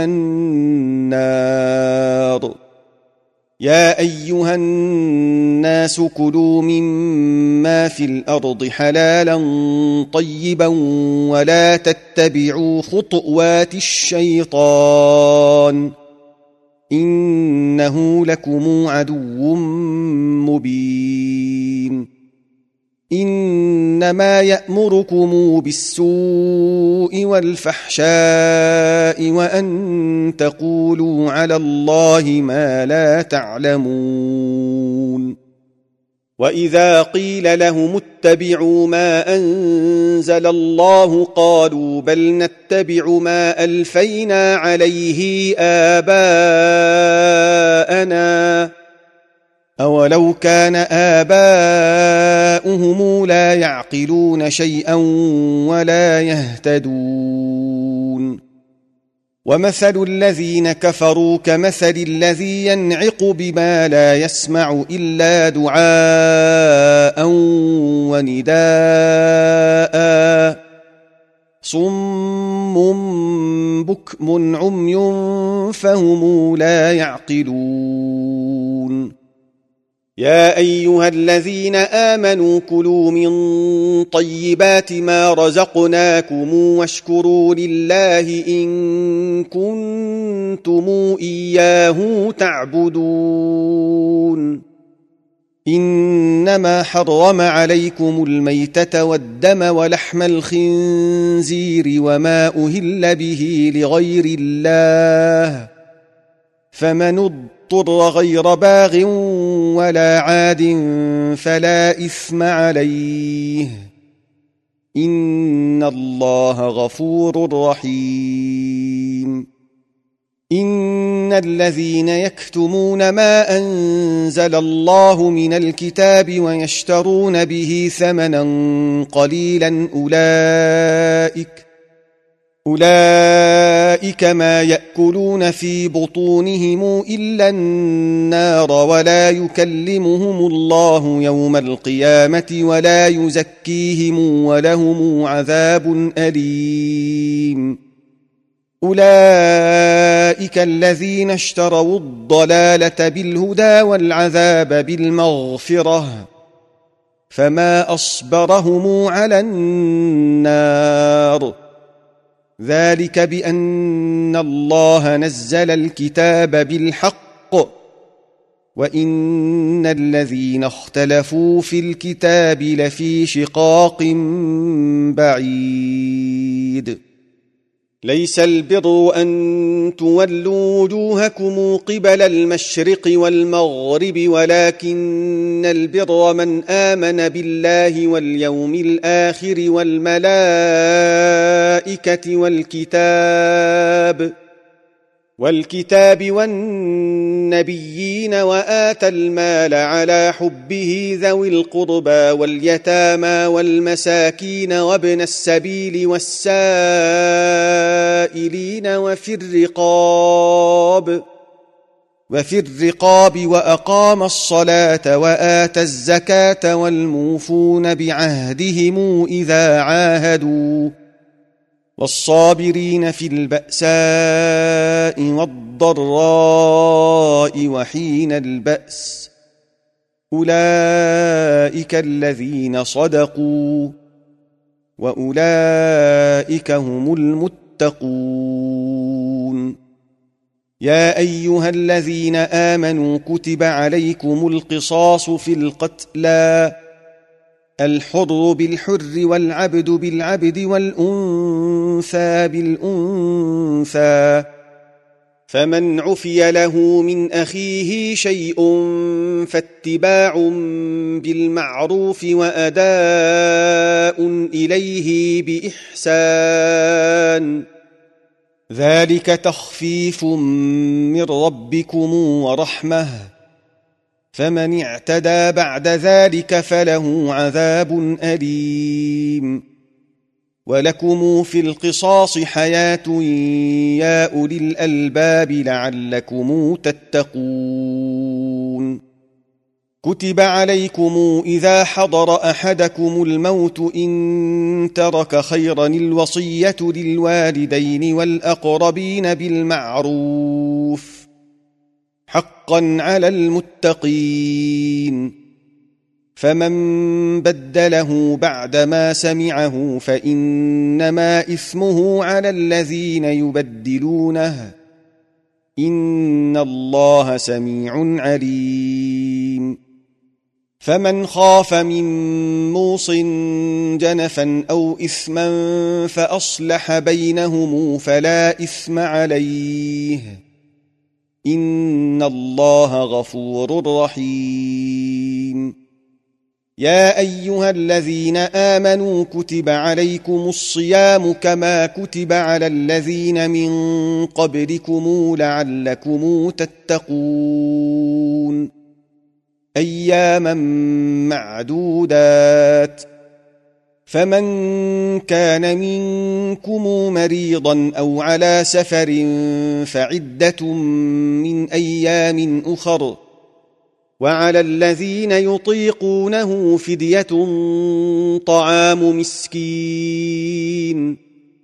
النار يا أيها الناس كلوا مما في الأرض حلالا طيبا ولا تتبعوا خطوات الشيطان إنه لكم عدو مبين إنما يأمركم بالسوء والفحشاء وأن تقولوا على الله ما لا تعلمون وإذا قيل لهم اتبعوا ما أنزل الله قالوا بل نتبع ما ألفينا عليه آباءنا أولو كان آباؤهم لا يعقلون شيئا ولا يهتدون ومثل الذين كفروا كمثل الذي ينعق بما لا يسمع إلا دعاء ونداء صم بكم عمي فهم لا يعقلون يا أيها الذين آمنوا كلوا من طيبات ما رزقناكم واشكروا لله إن كنتم إياه تعبدون إنما حرم عليكم الميتة والدم ولحم الخنزير وما أهل به لغير الله فمن اضطر غير باغ ولا عاد فلا إثم عليه إن الله غفور رحيم إن الذين يكتمون ما أنزل الله من الكتاب ويشترون به ثمنا قليلا أولئك ما يأكلون في بطونهم إلا النار ولا يكلمهم الله يوم القيامة ولا يزكيهم ولهم عذاب أليم أولئك الذين اشتروا الضلالة بالهدى والعذاب بالمغفرة فما أصبرهم على النار ذلك بأن الله نزل الكتاب بالحق وإن الذين اختلفوا في الكتاب لفي شقاق بعيد ليس البر أن تولوا وجوهكم قبل المشرق والمغرب ولكن البر من آمن بالله واليوم الآخر والملائكة والكتاب والنبيين وآتى المال على حبه ذوي القربى واليتامى والمساكين وابن السبيل والسائلين وفي الرقاب وأقام الصلاة وآتى الزكاة والموفون بعهدهم إذا عاهدوا والصابرين في البأساء والضراء وحين البأس أولئك الذين صدقوا وأولئك هم المتقون يا أيها الذين آمنوا كتب عليكم القصاص في القتلى الحر بالحر والعبد بالعبد والأنثى بالأنثى فمن عفي له من أخيه شيء فاتباع بالمعروف وأداء إليه بإحسان ذلك تخفيف من ربكم ورحمة فمن اعتدى بعد ذلك فله عذاب أليم ولكم في القصاص حياة يا أولي الألباب لعلكم تتقون كتب عليكم إذا حضر أحدكم الموت إن ترك خيرا الوصية للوالدين والأقربين بالمعروف حقا على المتقين فمن بدله بعدما سمعه فإنما إثمه على الذين يبدلونه إن الله سميع عليم فمن خاف من موص جنفا أو إثما فأصلح بينهم فلا إثم عليه إن الله غفور رحيم يا أيها الذين آمنوا كتب عليكم الصيام كما كتب على الذين من قبلكم لعلكم تتقون أياما معدودات فمن كان منكم مريضا أو على سفر فعدة من أيام أخر وعلى الذين يطيقونه فدية طعام مسكين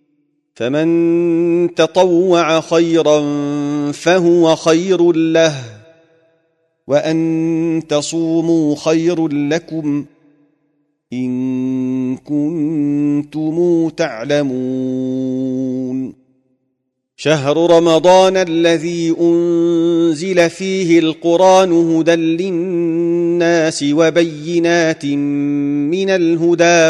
فمن تطوع خيرا فهو خير له وأن تصوموا خير لكم إن كنتم تعلمون شهر رمضان الذي أنزل فيه القرآن هدى للناس وبينات من الهدى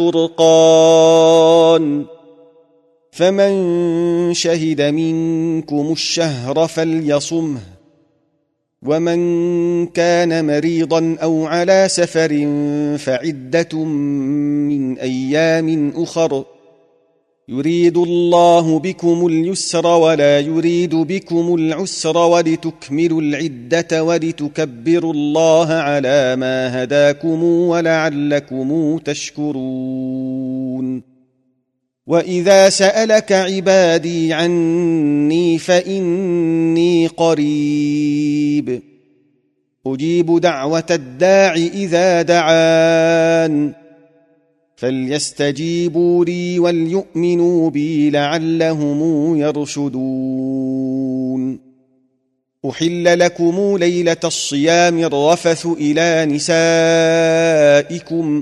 والفرقان فمن شهد منكم الشهر فليصمه ومن كان مريضا أو على سفر فعدة من أيام أخر يريد الله بكم اليسر ولا يريد بكم العسر ولتكملوا العدة ولتكبروا الله على ما هداكم ولعلكم تشكرون وإذا سألك عبادي عني فإني قريب أجيب دعوة الداع إذا دعان فليستجيبوا لي وليؤمنوا بي لعلهم يرشدون. أحل لكم ليلة الصيام الرفث إلى نسائكم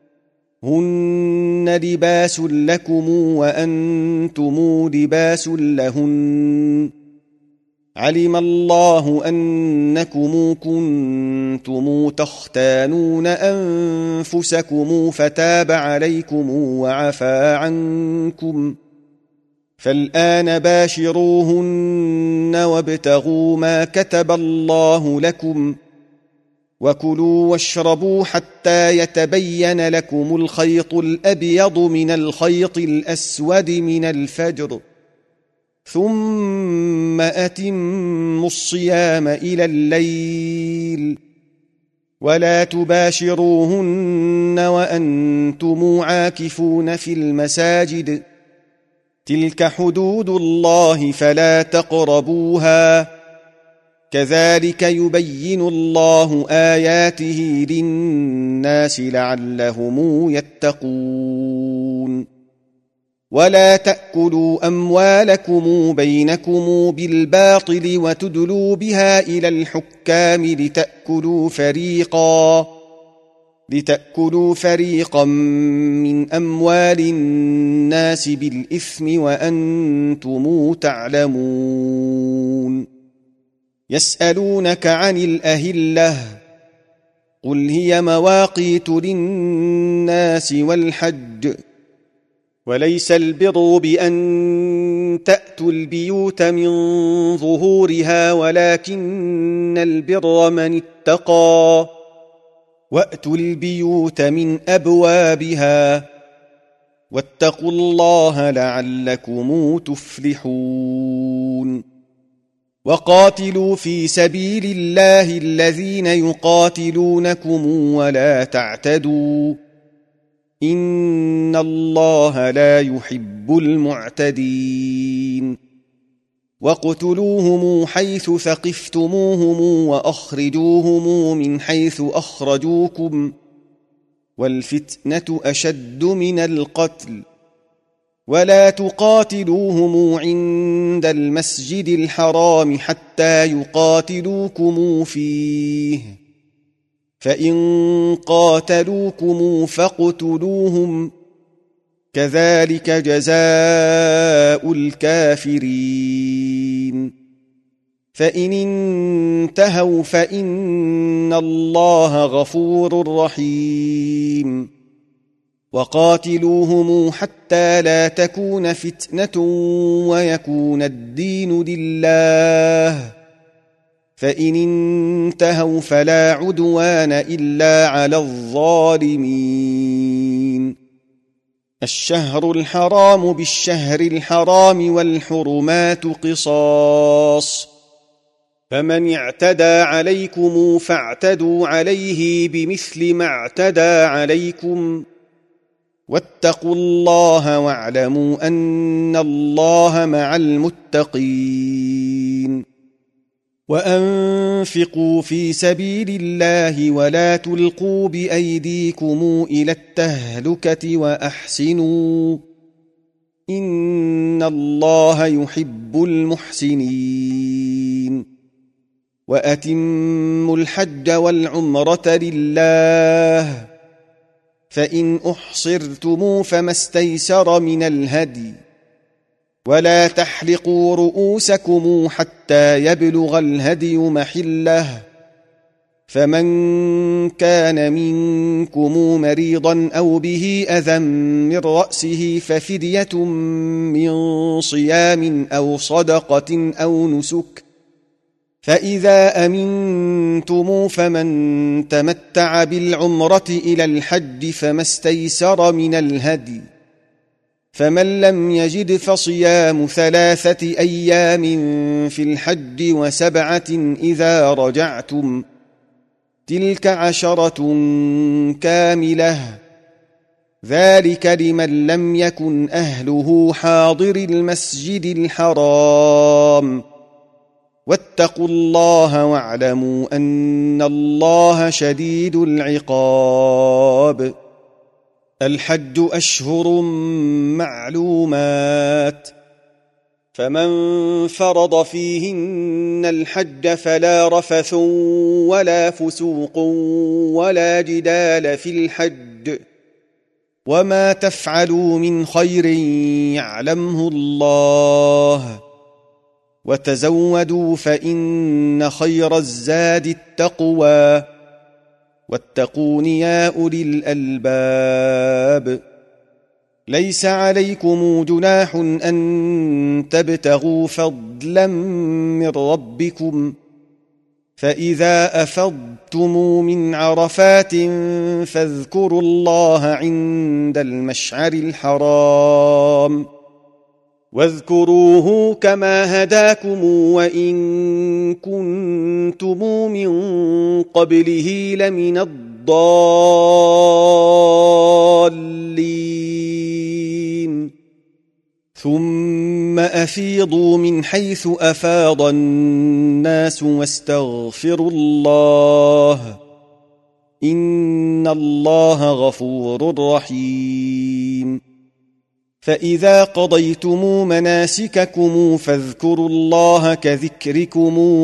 هن لباس لكم وأنتم لباس لهن علم الله أنكم كنتم تختانون أنفسكم فتاب عليكم وعفى عنكم فالآن باشروهن وابتغوا ما كتب الله لكم وكلوا واشربوا حتى يتبين لكم الخيط الأبيض من الخيط الأسود من الفجر ثم أتموا الصيام إلى الليل ولا تباشروهن وأنتم عاكفون في المساجد تلك حدود الله فلا تقربوها كذلك يبين الله آياته للناس لعلهم يتقون. ولا تأكلوا أموالكم بينكم بالباطل وتدلوا بها إلى الحكام لتأكلوا فريقا من أموال الناس بالإثم وأنتم تعلمون. يسألونك عن الأهلة قل هي مواقيت للناس والحج وليس البر بأن تأتوا البيوت من ظهورها ولكن البر من اتقى وأتوا البيوت من أبوابها واتقوا الله لعلكم تفلحون. وقاتلوا في سبيل الله الذين يقاتلونكم ولا تعتدوا إن الله لا يحب المعتدين. واقتلوهم حيث ثقفتموهم وأخرجوهم من حيث أخرجوكم والفتنة أشد من القتل ولا تقاتلوهم عند المسجد الحرام حتى يقاتلوكم فيه فإن قاتلوكم فاقتلوهم كذلك جزاء الكافرين. فإن انتهوا فإن الله غفور رحيم. وقاتلوهم حتى لا تكون فتنة ويكون الدين لله فإن انتهوا فلا عدوان إلا على الظالمين. الشهر الحرام بالشهر الحرام والحرمات قصاص فمن اعتدى عليكم فاعتدوا عليه بمثل ما اعتدى عليكم واتقوا الله واعلموا أن الله مع المتقين. وأنفقوا في سبيل الله ولا تلقوا بأيديكم إلى التهلكة وأحسنوا إن الله يحب المحسنين. وأتموا الحج والعمرة لله فإن أحصرتم فما استيسر من الهدي ولا تحلقوا رؤوسكم حتى يبلغ الهدي محله فمن كان منكم مريضا أو به أذى من رأسه ففدية من صيام أو صدقة أو نسك فإذا أمنتم فمن تمتع بالعمرة إلى الحج فما استيسر من الهدي فمن لم يجد فصيام 3 أيام في الحج و7 إذا رجعتم تلك 10 كاملة ذلك لمن لم يكن أهله حاضر المسجد الحرام واتقوا الله واعلموا أن الله شديد العقاب. الحج أشهر معلومات، فمن فرض فيهن الحج فلا رفث ولا فسوق ولا جدال في الحج، وما تفعلوا من خير يعلمه الله، وتزودوا فإن خير الزاد التقوى، واتقون يا أولي الألباب. ليس عليكم جناح أن تبتغوا فضلا من ربكم، فإذا أفضتم من عرفات فاذكروا الله عند المشعر الحرام، واذكروه كما هداكم وإن كنتم من قبله لمن الضالين. ثم أفيضوا من حيث أفاض الناس واستغفروا الله، إن الله غفور رحيم. فإذا قضيتم مناسككم فاذكروا الله كذكركم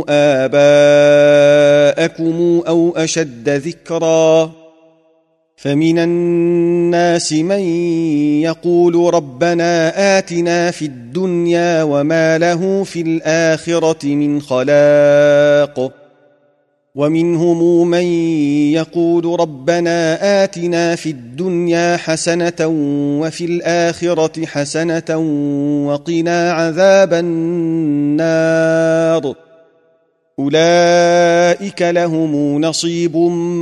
آباءكم أو أشد ذكرا، فمن الناس من يقول ربنا آتنا في الدنيا وما له في الآخرة من خلاق، ومنهم من يقول ربنا آتنا في الدنيا حسنة وفي الآخرة حسنة وقنا عذاب النار. أولئك لهم نصيب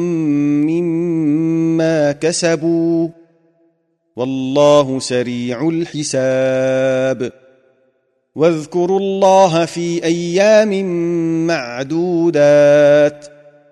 مما كسبوا، والله سريع الحساب. واذكروا الله في أيام معدودات،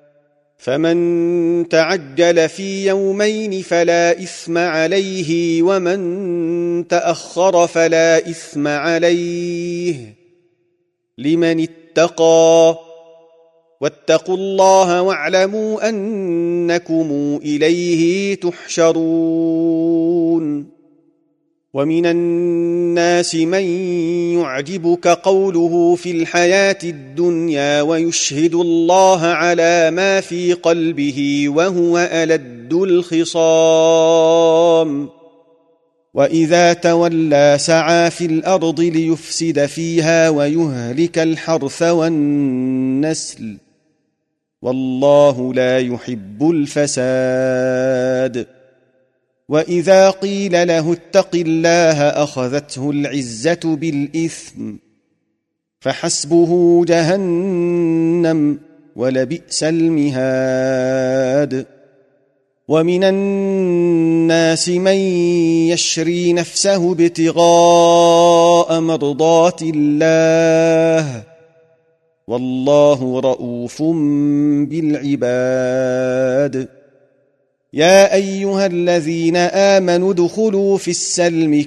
فمن تعجل في يومين فلا إثم عليه، ومن تأخر فلا إثم عليه، لمن اتقى. واتقوا الله واعلموا أنكم إليه تحشرون. ومن الناس من يعجبك قوله في الحياة الدنيا ويشهد الله على ما في قلبه وهو ألد الخصام، وإذا تولى سعى في الأرض ليفسد فيها ويهلك الحرث والنسل، والله لا يحب الفساد. وإذا قيل له اتق الله أخذته العزة بالإثم، فحسبه جهنم ولبئس المهاد. ومن الناس من يشري نفسه ابتغاء مرضات الله، والله رؤوف بالعباد. يا أيها الذين آمنوا ادخلوا في السلم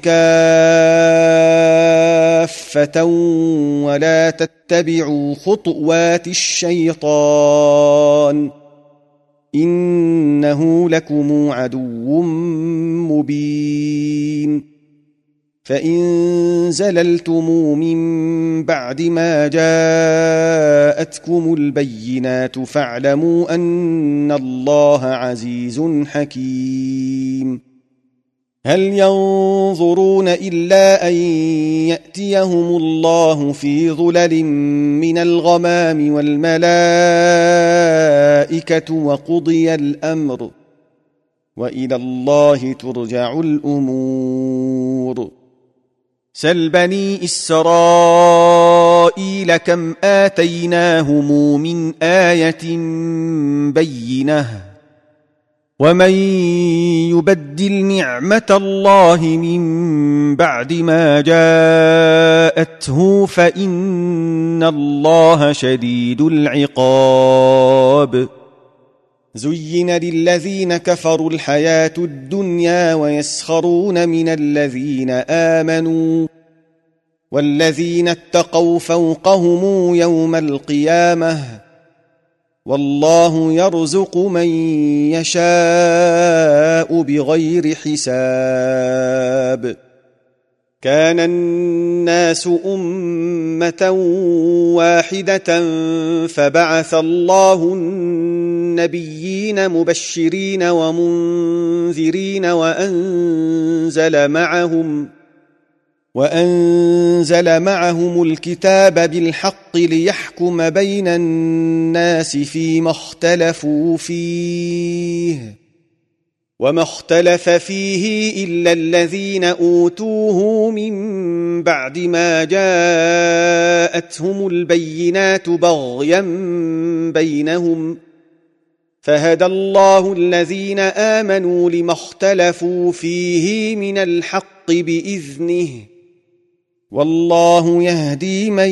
كافة ولا تتبعوا خطوات الشيطان، إنه لكم عدو مبين. فإن زللتم من بعد ما جاءتكم البينات فاعلموا أن الله عزيز حكيم. هل ينظرون إلا أن يأتيهم الله في ظلل من الغمام والملائكة وقضي الأمر، وإلى الله ترجع الأمور. سل بني إسرائيل كم آتيناهم من آية بينة، ومن يبدل نعمة الله من بعد ما جاءته فإن الله شديد العقاب. زين للذين كفروا الحياة الدنيا ويسخرون من الذين آمنوا، والذين اتقوا فوقهم يوم القيامة والله يرزق من يشاء بغير حساب كان الناس أمة واحدة فبعث الله النبيين مبشرين ومنذرين وأنزل معهم الكتاب بالحق ليحكم بين الناس فيما اختلفوا فيه وما اختلف فيه إلا الذين أوتوه من بعد ما جاءتهم البينات بغيا بينهم فهدى الله الذين آمنوا لما اختلفوا فيه من الحق بإذنه والله يهدي من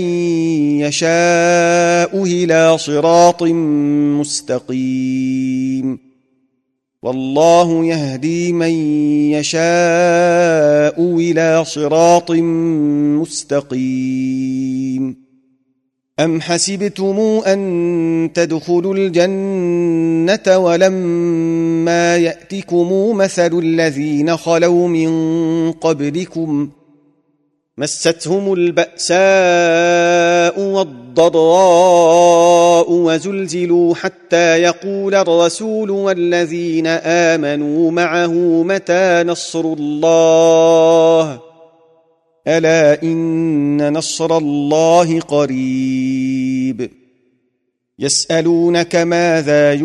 يشاء إلى صراط مستقيم والله يهدي من يشاء إلى صراط مستقيم أم حسبتم أن تدخلوا الجنة ولما يأتكم مثل الذين خلوا من قبلكم مستهم البأساء والضراء وزلزلوا حتى يقول الرسول والذين آمنوا معه متى نصر الله ألا إن نصر الله قريب يسألونك ماذا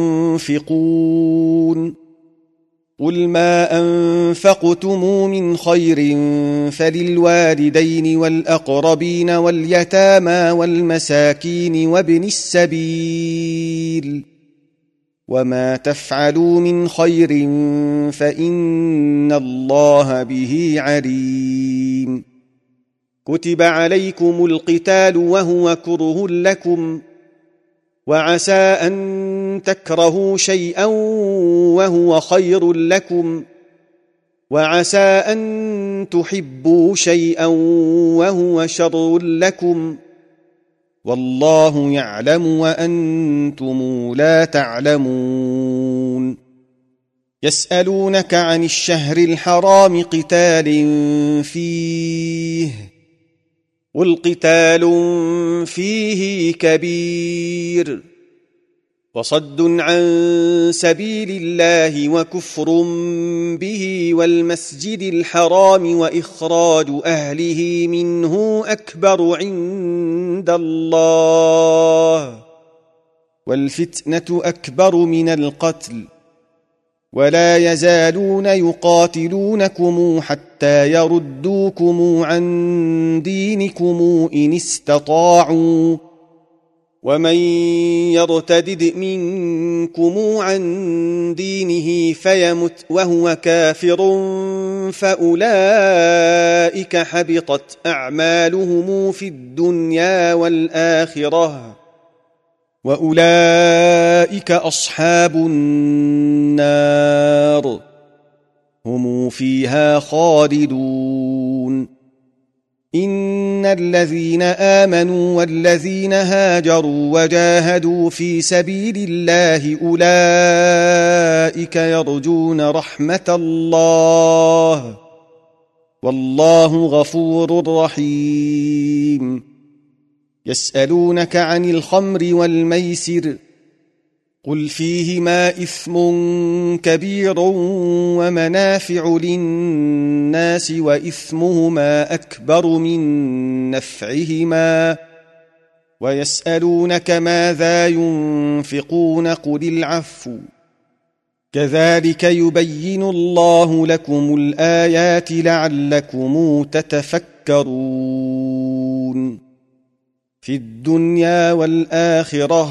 ينفقون قل ما أنفقتم من خير فللوالدين والأقربين واليتامى والمساكين وابن السبيل وما تفعلوا من خير فإن الله به عليم كتب عليكم القتال وهو كره لكم وعسى أن تكرهوا شيئا وهو خير لكم وعسى أن تحبوا شيئا وهو شر لكم والله يعلم وأنتم لا تعلمون يسألونك عن الشهر الحرام قتال فيه والقتال فيه كبير وصد عن سبيل الله وكفر به والمسجد الحرام وإخراج أهله منه أكبر عند الله والفتنة أكبر من القتل ولا يزالون يقاتلونكم حتى يردوكم عن دينكم إن استطاعوا ومن يرتدد منكم عن دينه فيمت وهو كافر فأولئك حبطت أعمالهم في الدنيا والآخرة وأولئك أصحاب النار هم فيها خالدون إن الذين آمنوا والذين هاجروا وجاهدوا في سبيل الله أولئك يرجون رحمة الله والله غفور رحيم يسألونك عن الخمر والميسر قل فيهما إثم كبير ومنافع للناس وإثمهما أكبر من نفعهما ويسألونك ماذا ينفقون قل العفو كذلك يبين الله لكم الآيات لعلكم تتفكرون في الدنيا والآخرة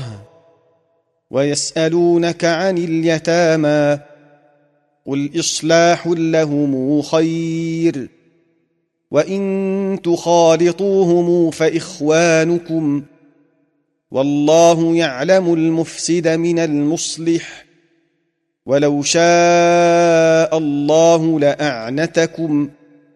ويسألونك عن اليتامى قل إصلاح لهم خير وإن تخالطوهم فإخوانكم والله يعلم المفسد من المصلح ولو شاء الله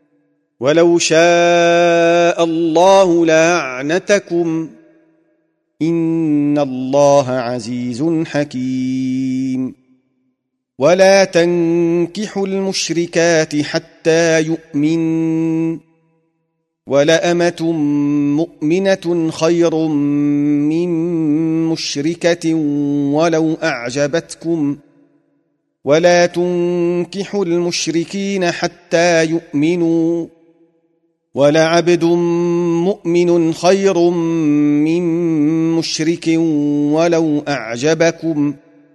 لأعنتكم إن الله عزيز حكيم ولا تنكحوا المشركات حتى يؤمنوا ولأمة مؤمنة خير من مشركة ولو أعجبتكم ولا تنكحوا المشركين حتى يؤمنوا ولعبد مؤمن خير من مشرك ولو أعجبكم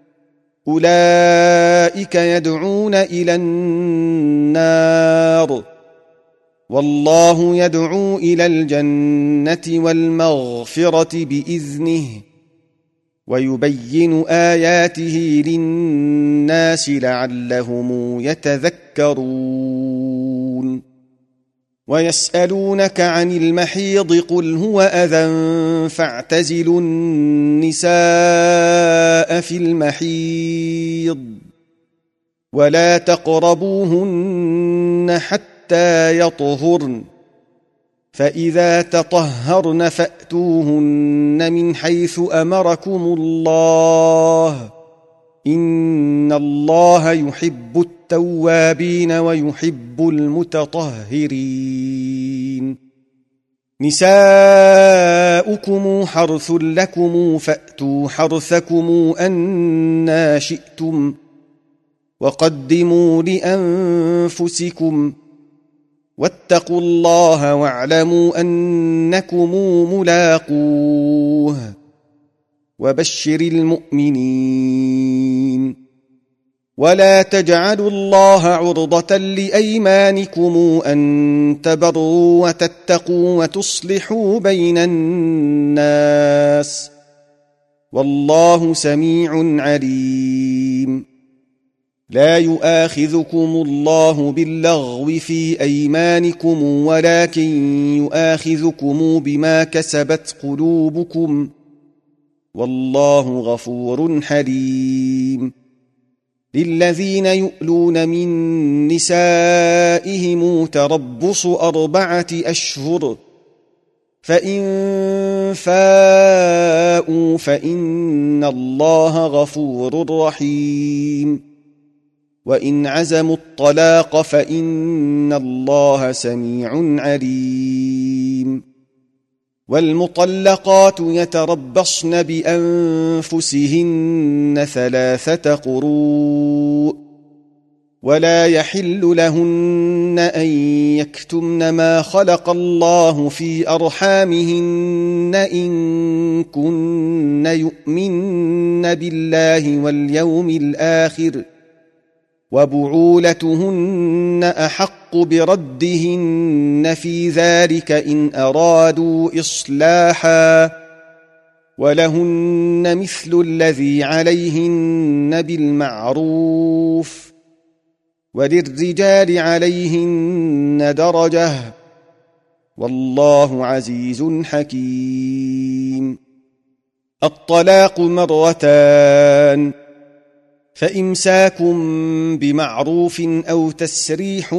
أولئك يدعون إلى النار والله يدعو إلى الجنة والمغفرة بإذنه ويبين آياته للناس لعلهم يتذكرون ويسألونك عن المحيض قل هو أذى فاعتزلوا النساء في المحيض ولا تقربوهن حتى يطهرن فإذا تطهرن فأتوهن من حيث أمركم الله إن الله يحب التوابين ويحب المتطهرين نساؤكم حرث لكم فأتوا حرثكم أنى شئتم وقدموا لأنفسكم واتقوا الله واعلموا أنكم ملاقوه وبشر المؤمنين ولا تجعلوا الله عرضة لأيمانكم أن تبروا وتتقوا وتصلحوا بين الناس والله سميع عليم لا يؤاخذكم الله باللغو في أيمانكم ولكن يؤاخذكم بما كسبت قلوبكم والله غفور حليم للذين يؤلون من نسائهم تربص 4 أشهر فإن فاءوا فإن الله غفور رحيم وإن عزموا الطلاق فإن الله سميع عليم والمطلقات يتربصن بأنفسهن 3 قروء ولا يحل لهن أن يكتمن ما خلق الله في أرحامهن إن كن يؤمن بالله واليوم الآخر وبعولتهن أحق بردهن في ذلك إن أرادوا إصلاحا ولهن مثل الذي عليهن بالمعروف وللرجال عليهن درجة والله عزيز حكيم الطلاق 2 فإمساك بمعروف أو تسريح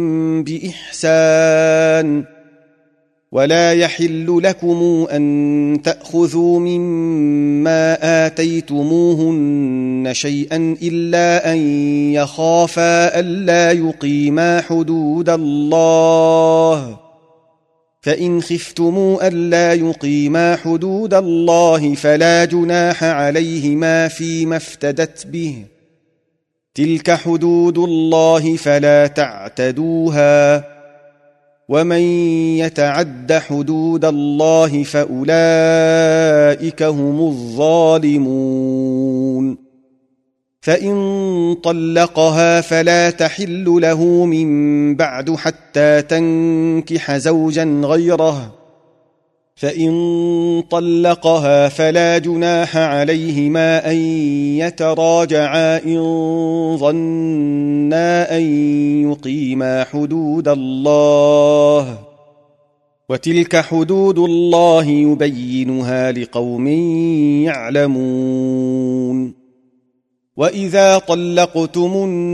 بإحسان ولا يحل لكم أن تأخذوا مما آتيتموهن شيئا إلا أن يخافا ألا يقيما حدود الله فإن خفتموا ألا يقيما حدود الله فلا جناح عليهما فيما افتدت به تلك حدود الله فلا تعتدوها ومن يتعد حدود الله فأولئك هم الظالمون فإن طلقها فلا تحل له من بعد حتى تنكح زوجا غيره فإن طلقها فلا جناح عليهما أن يتراجعا إن ظنا أن يقيما حدود الله وتلك حدود الله يبينها لقوم يعلمون وإذا طلقتم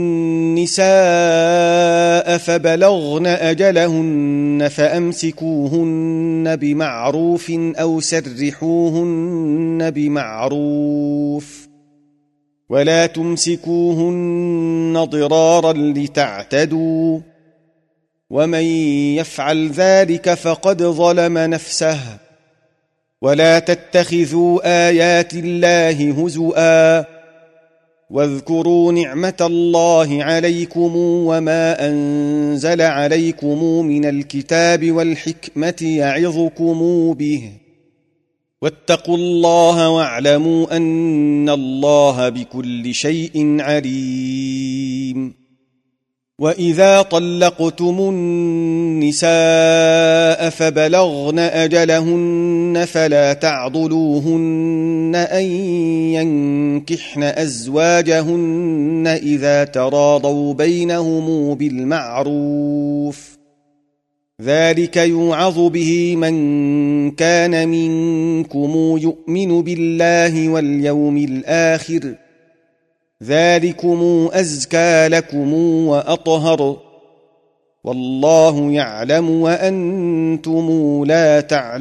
النساء فبلغن أجلهن فأمسكوهن بمعروف أو سرحوهن بمعروف ولا تمسكوهن ضرارا لتعتدوا ومن يفعل ذلك فقد ظلم نفسه ولا تتخذوا آيات الله هزؤا واذكروا نعمة الله عليكم وما أنزل عليكم من الكتاب والحكمة يعظكم به واتقوا الله واعلموا أن الله بكل شيء عليم وإذا طلقتم النساء فبلغن أجلهن فلا تعضلوهن أن ينكحن أزواجهن إذا تراضوا بينهم بالمعروف ذلك يوعظ به من كان منكم يؤمن بالله واليوم الآخر ذلكم أزكى لكم وأطهر والله يعلم وأنتم لا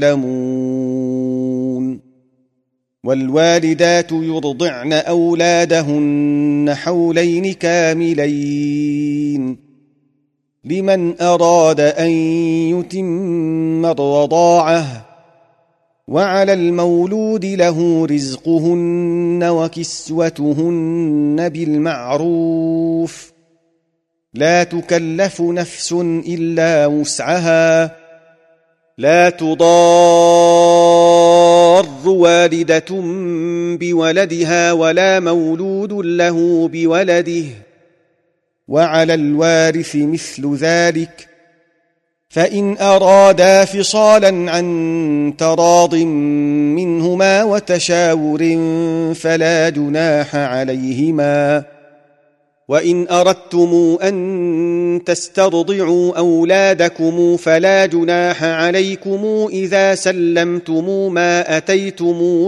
تعلمون والوالدات يرضعن أولادهن حولين كاملين لمن أراد أن يتم الرضاعة وعلى المولود له رزقهن وكسوتهن بالمعروف لا تكلف نفس إلا وسعها لا تضار والدة بولدها ولا مولود له بولده وعلى الوارث مثل ذلك فإن أرادا فصالا عن تراض منهما وتشاور فلا جناح عليهما وإن أردتم أن تسترضعوا أولادكم فلا جناح عليكم إذا سلمتم ما أتيتم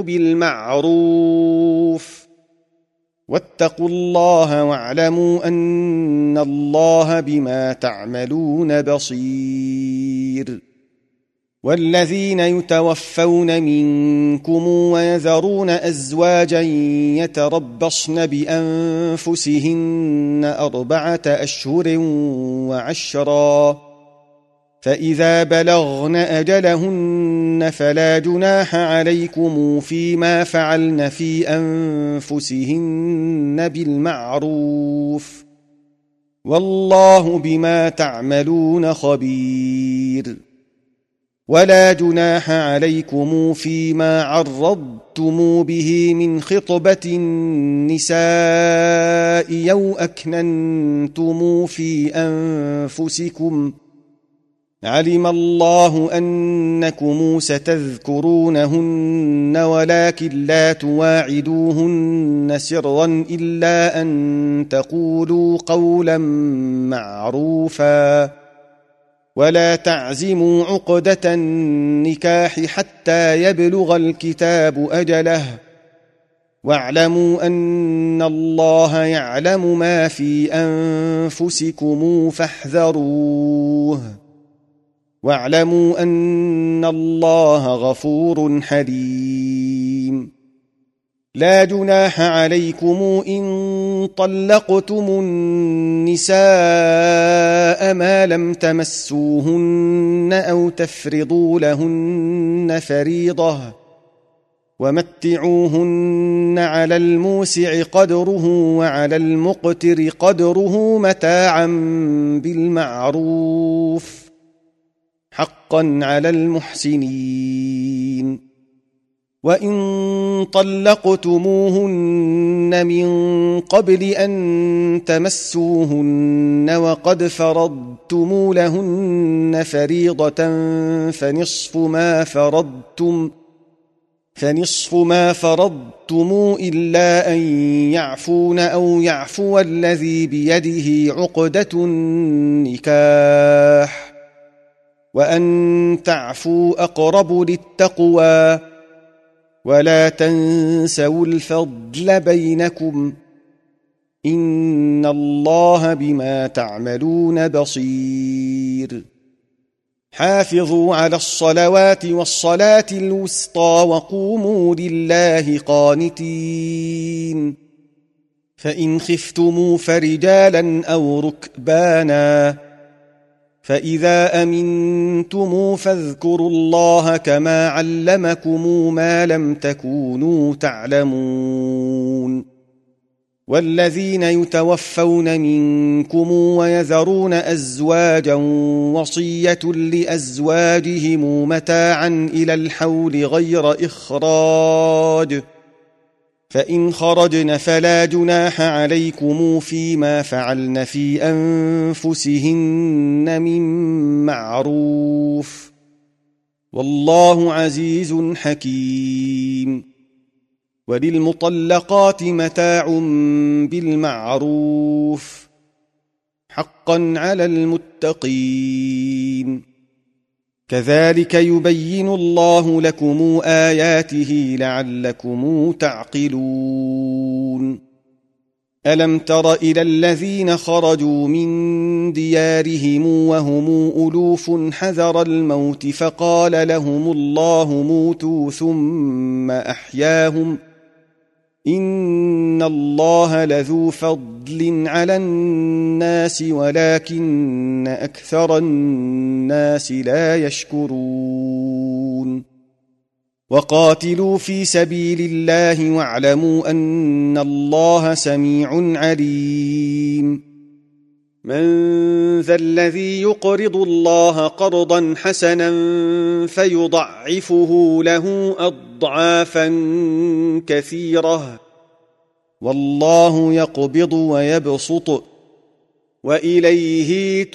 بالمعروف واتقوا الله واعلموا أن الله بما تعملون بصير والذين يتوفون منكم ويذرون أزواجا يتربصن بأنفسهن 4 أشهر وعشرا فإذا بلغن أجلهن فلا جناح عليكم فيما فعلن في أنفسهن بالمعروف والله بما تعملون خبير ولا جناح عليكم فيما عرضتم به من خطبة النساء أو أكننتم في أنفسكم علم الله أنكم ستذكرونهن ولكن لا تواعدوهن سرا إلا أن تقولوا قولا معروفا ولا تعزموا عقدة النكاح حتى يبلغ الكتاب أجله واعلموا أن الله يعلم ما في أنفسكم فاحذروه واعلموا أن الله غفور حليم لا جناح عليكم إن طلقتم النساء ما لم تمسوهن أو تفرضوا لهن فريضة ومتعوهن على الموسع قدره وعلى المقتر قدره متاعا بالمعروف حقا على المحسنين وإن طلقتموهن من قبل أن تمسوهن وقد فرضتم لهن فريضة فنصف ما فرضتم إلا أن يعفون أو يعفو الذي بيده عقدة النكاح وأن تعفوا أقرب للتقوى ولا تنسوا الفضل بينكم إن الله بما تعملون بصير حافظوا على الصلوات والصلاة الوسطى وقوموا لله قانتين فإن خفتموا فرجالا أو ركبانا فإذا أمنتم فاذكروا الله كما علمكم ما لم تكونوا تعلمون والذين يتوفون منكم ويذرون أزواجا وصية لأزواجهم متاعا إلى الحول غير إخراج فإن خرجن فلا جناح عليكم فيما فعلن في أنفسهن من معروف والله عزيز حكيم وللمطلقات متاع بالمعروف حقا على المتقين كذلك يبين الله لكم آياته لعلكم تعقلون ألم تر إلى الذين خرجوا من ديارهم وهم ألوف حذر الموت فقال لهم الله موتوا ثم أحياهم إن الله لذو فضل على الناس ولكن أكثر الناس لا يشكرون وقاتلوا في سبيل الله واعلموا أن الله سميع عليم من ذا الذي يقرض الله قرضا حسنا فيضعفه له أضعافا كثيرة والله يقبض ويبسط وإليه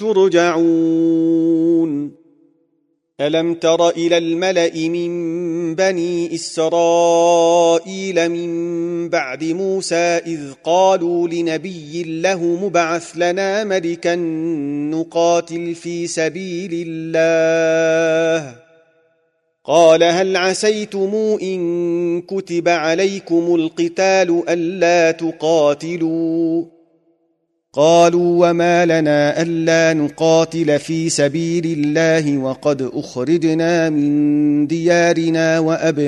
ترجعون ألم تر إلى الملأ من بني إسرائيل من بعد موسى إذ قالوا لنبي له مبعث لنا ملكا نقاتل في سبيل الله قال هل عسيتم إن كتب عليكم القتال ألا تقاتلوا قالوا وما لنا ألا نقاتل في سبيل الله وقد أخرجنا من ديارنا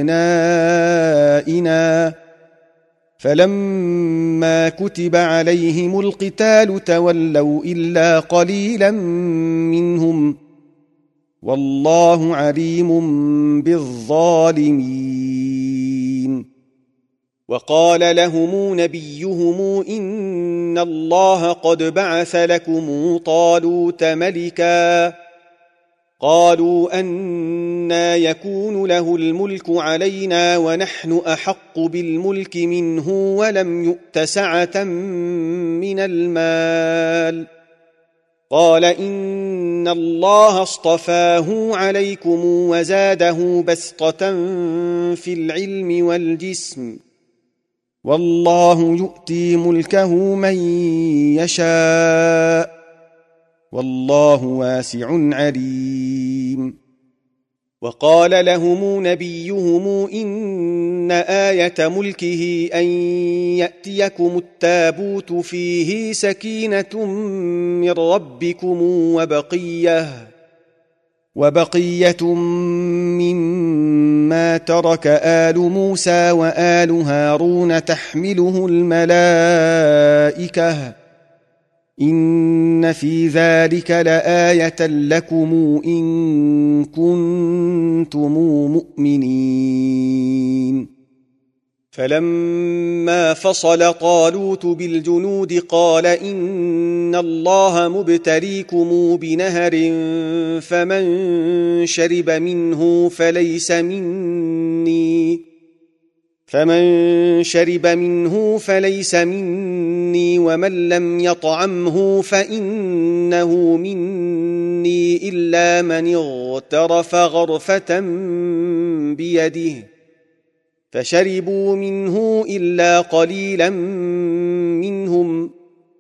وأبنائنا فلما كتب عليهم القتال تولوا إلا قليلا منهم والله عليم بالظالمين وقال لهم نبيهم إن الله قد بعث لكم طالوت ملكا قالوا أنى يكون له الملك علينا ونحن أحق بالملك منه ولم يؤت سعة من المال قال إن الله اصطفاه عليكم وزاده بسطة في العلم والجسم والله يؤتي ملكه من يشاء والله واسع عليم وقال لهم نبيهم إن آية ملكه أن يأتيكم التابوت فيه سكينة من ربكم وبقية مما ترك آل موسى وآل هارون تحمله الملائكة إن في ذلك لآية لكم إن كنتم مؤمنين فلما فصل طالوت بالجنود قال إن الله مبتليكم بنهر فمن شرب منه فليس مني ومن لم يطعمه فإنه مني إلا من اغترف غرفة بيده فشربوا منه إلا قليلا منهم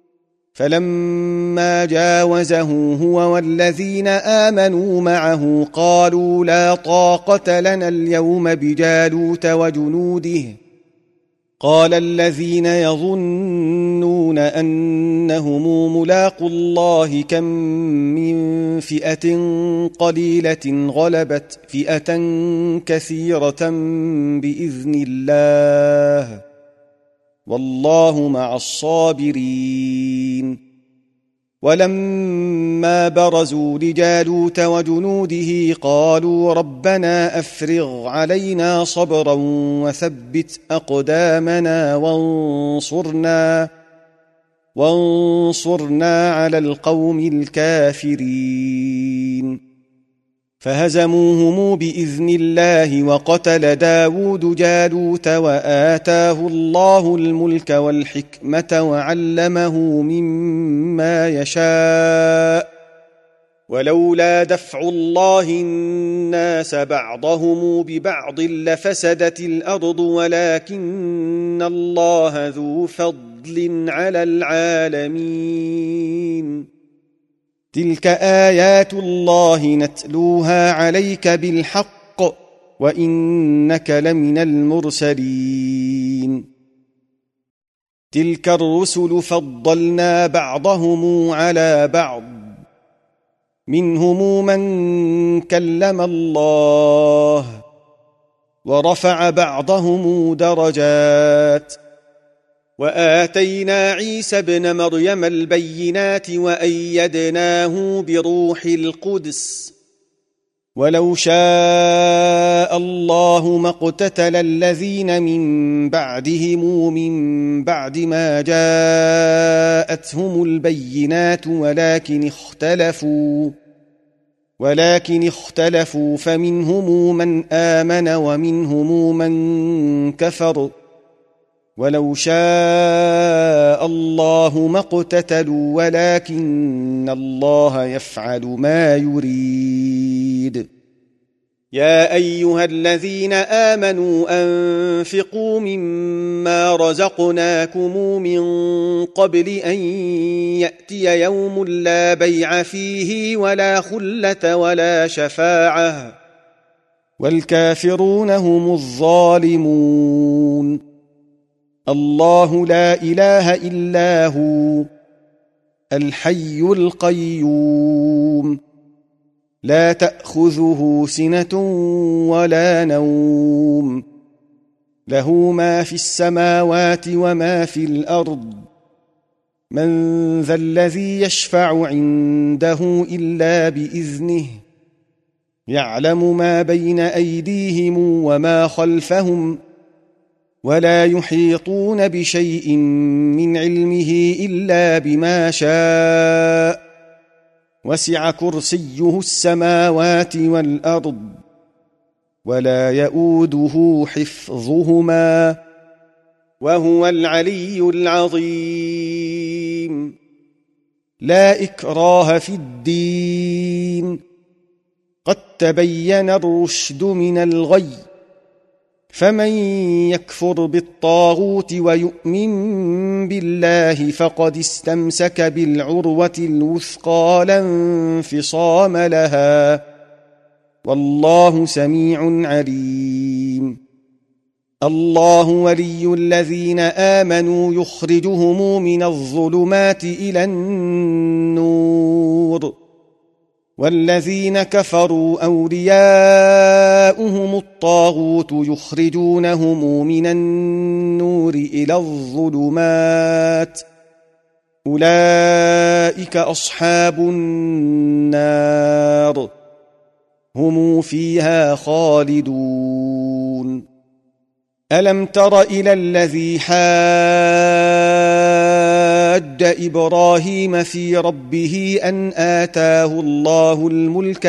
فلما جاوزه هو والذين آمنوا معه قالوا لا طاقة لنا اليوم بجالوت وجنوده قال الذين يظنون أنهم ملاقو الله كم من فئة قليلة غلبت فئة كثيرة بإذن الله والله مع الصابرين ولما برزوا لجالوت وجنوده قالوا ربنا أفرغ علينا صبرا وثبت أقدامنا وانصرنا على القوم الكافرين فهزموهم بإذن الله وقتل داود جالوت وآتاه الله الملك والحكمة وعلمه مما يشاء ولولا دفع الله الناس بعضهم ببعض لفسدت الأرض ولكن الله ذو فضل على العالمين تلك آيات الله نتلوها عليك بالحق وإنك لمن المرسلين تلك الرسل فضلنا بعضهم على بعض منهم من كلم الله ورفع بعضهم درجات وآتينا عيسى ابن مريم البينات وأيدناه بروح القدس ولو شاء الله ما اقتتل الذين من بعدهم من بعد ما جاءتهم البينات ولكن اختلفوا فمنهم من آمن ومنهم من كفر ولو شاء الله ما اقتتلوا ولكن الله يفعل ما يريد يا أيها الذين آمنوا أنفقوا مما رزقناكم من قبل أن يأتي يوم لا بيع فيه ولا خلة ولا شفاعة والكافرون هم الظالمون الله لا إله إلا هو الحي القيوم لا تأخذه سنة ولا نوم له ما في السماوات وما في الأرض من ذا الذي يشفع عنده إلا بإذنه يعلم ما بين أيديهم وما خلفهم ولا يحيطون بشيء من علمه إلا بما شاء وسع كرسيه السماوات والأرض ولا يؤوده حفظهما وهو العلي العظيم لا إكراه في الدين قد تبين الرشد من الغي فمن يكفر بالطاغوت ويؤمن بالله فقد استمسك بالعروة الوثقى لا انفصام لها والله سميع عليم الله ولي الذين آمنوا يخرجهم من الظلمات إلى النور والذين كفروا أولياؤهم الطاغوت يخرجونهم من النور إلى الظلمات أولئك أصحاب النار هم فيها خالدون ألم تر إلى الذي حاج إبراهيم في ربه أن آتاه الله الملك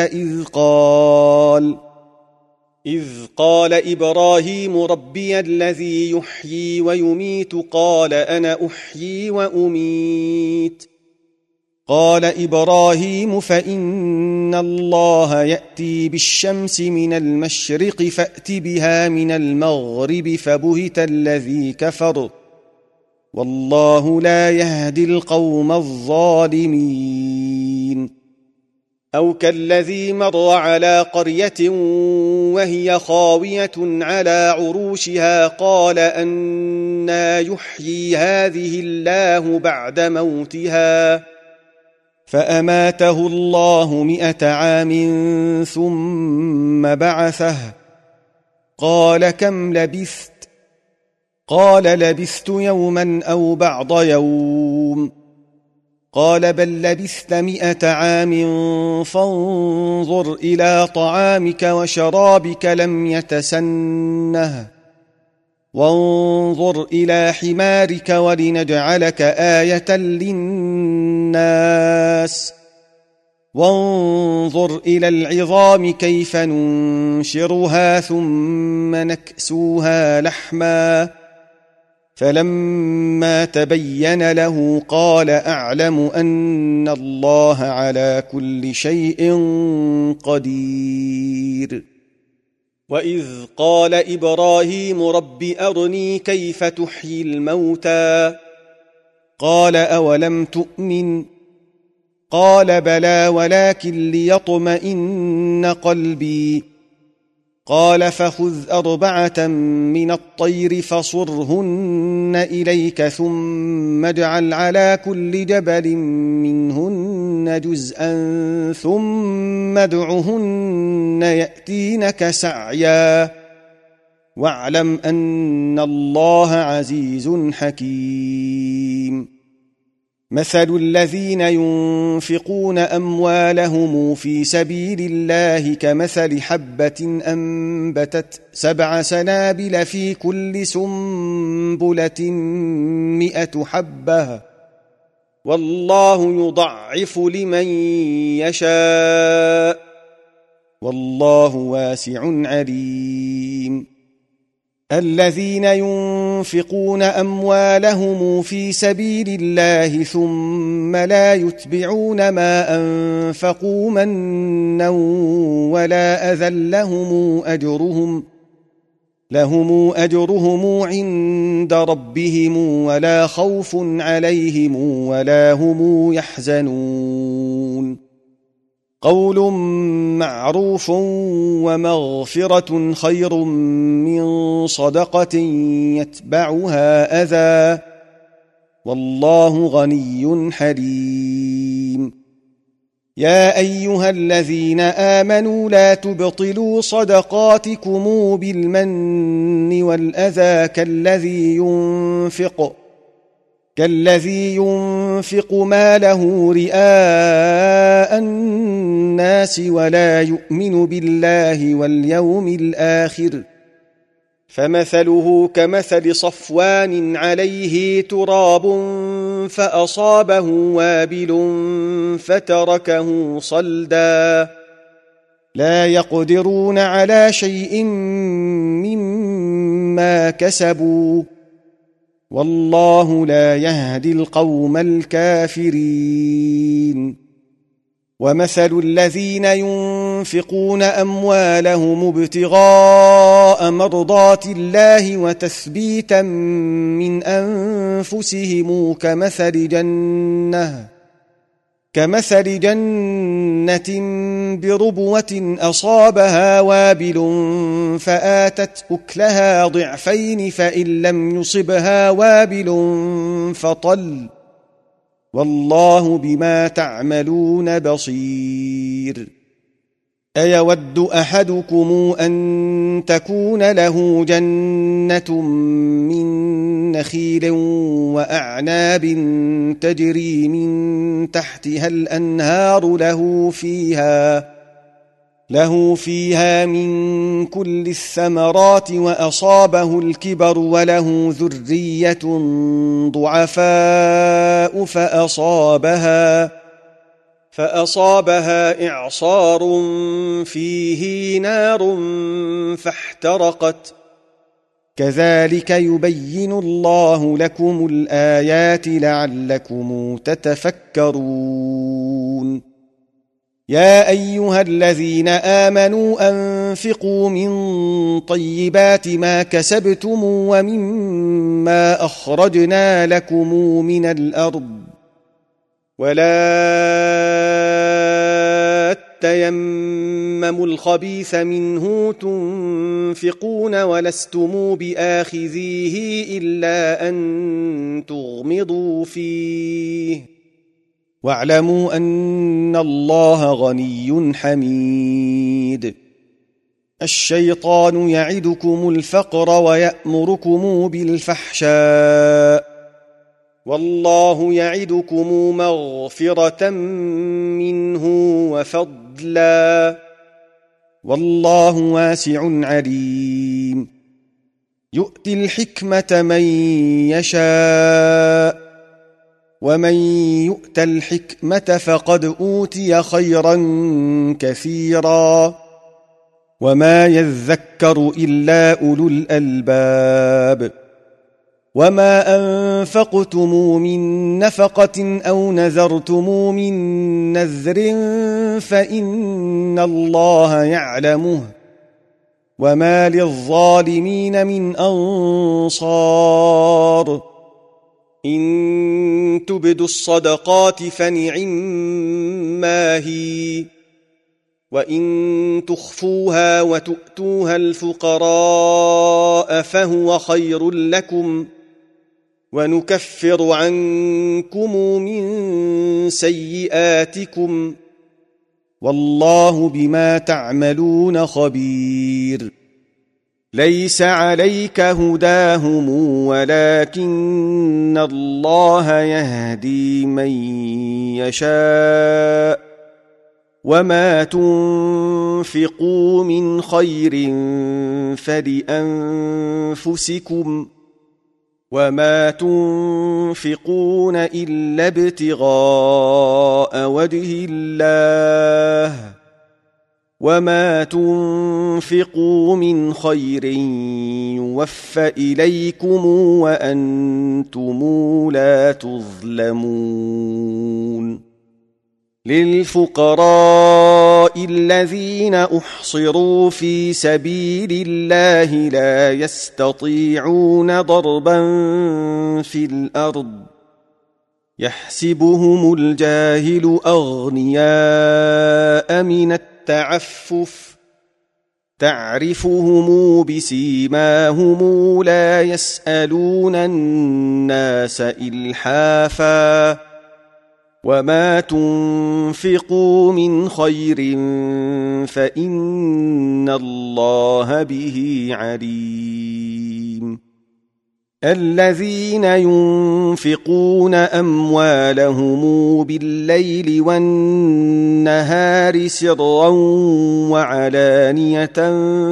إذ قال إبراهيم ربي الذي يحيي ويميت قال أنا أحيي وأميت قال إبراهيم فإن الله يأتي بالشمس من المشرق فأت بها من المغرب فبهت الذي كفر والله لا يهدي القوم الظالمين أو كالذي مر على قرية وهي خاوية على عروشها قال أنى يحيي هذه الله بعد موتها فأماته الله 100 عام ثم بعثه قال كم لبثت قال لبثت يوما أو بعض يوم قال بل لبثت 100 عام فانظر إلى طعامك وشرابك لم يتسنه وانظر إلى حمارك ولنجعلك آية للناس وانظر إلى العظام كيف ننشرها ثم نكسوها لحما فلما تبين له قال أعلم أن الله على كل شيء قدير وإذ قال إبراهيم رب أرني كيف تحيي الموتى قال أولم تؤمن قال بلى ولكن ليطمئن قلبي قال فخذ 4 من الطير فصرهن إليك ثم اجعل على كل جبل منهن جزءا ثم ادعهن يأتينك سعيا واعلم أن الله عزيز حكيم مثل الذين ينفقون أموالهم في سبيل الله كمثل حبة أنبتت 7 سنابل في كل سنبلة 100 حبة والله يضعف لمن يشاء والله واسع عليم الذين ينفقون أموالهم في سبيل الله ثم لا يتبعون ما أنفقوا منا ولا أذى لهم أجرهم عند ربهم ولا خوف عليهم ولا هم يحزنون قول معروف ومغفرة خير من صدقة يتبعها أذى والله غني حليم يا أيها الذين آمنوا لا تبطلوا صدقاتكم بالمن والأذى كالذي ينفق ماله رئاء الناس ولا يؤمن بالله واليوم الآخر فمثله كمثل صفوان عليه تراب فأصابه وابل فتركه صلدا لا يقدرون على شيء مما كسبوا والله لا يهدي القوم الكافرين ومثل الذين ينفقون أموالهم ابتغاء مرضات الله وتثبيتا من أنفسهم كمثل جنة بربوة أصابها وابل فآتت أكلها ضعفين فإن لم يصبها وابل فطل والله بما تعملون بصير أيود أحدكم أن تكون له جنة من نخيل وأعناب تجري من تحتها الأنهار له فيها من كل الثمرات وأصابه الكبر وله ذرية ضعفاء فأصابها إعصار فيه نار فاحترقت كذلك يبين الله لكم الآيات لعلكم تتفكرون يا أيها الذين آمنوا أنفقوا من طيبات ما كسبتم ومما أخرجنا لكم من الأرض ولا تيمموا الخبيث منه تنفقون ولستم بآخذيه إلا أن تغمضوا فيه واعلموا أن الله غني حميد. الشيطان يعدكم الفقر ويأمركم بالفحشاء والله يعدكم مغفرة منه وفضلا والله واسع عليم. يؤتي الحكمة من يشاء ومن يؤت الحكمة فقد أوتي خيرا كثيرا وما يذكر إلا أولو الألباب. وما أنفقتم من نفقة أو نذرتم من نذر فإن الله يعلمه وما للظالمين من أنصار. إن تبدوا الصدقات فنعما هي وإن تخفوها وتؤتوها الفقراء فهو خير لكم ونكفر عنكم من سيئاتكم والله بما تعملون خبير. ليس عليك هداهم ولكن الله يهدي من يشاء وما تنفقوا من خير فلأنفسكم وما تنفقون إلا ابتغاء وجه الله وما تنفقوا من خير يوفى إليكم وأنتم لا تظلمون. للفقراء الذين أحصروا في سبيل الله لا يستطيعون ضربا في الأرض يحسبهم الجاهل أغنياء من التعفف تعرفهم بسيماهم لا يسألون الناس إلحافا وما تنفقوا من خير فإن الله به عليم. الذين ينفقون أموالهم بالليل والنهار سرا وعلانية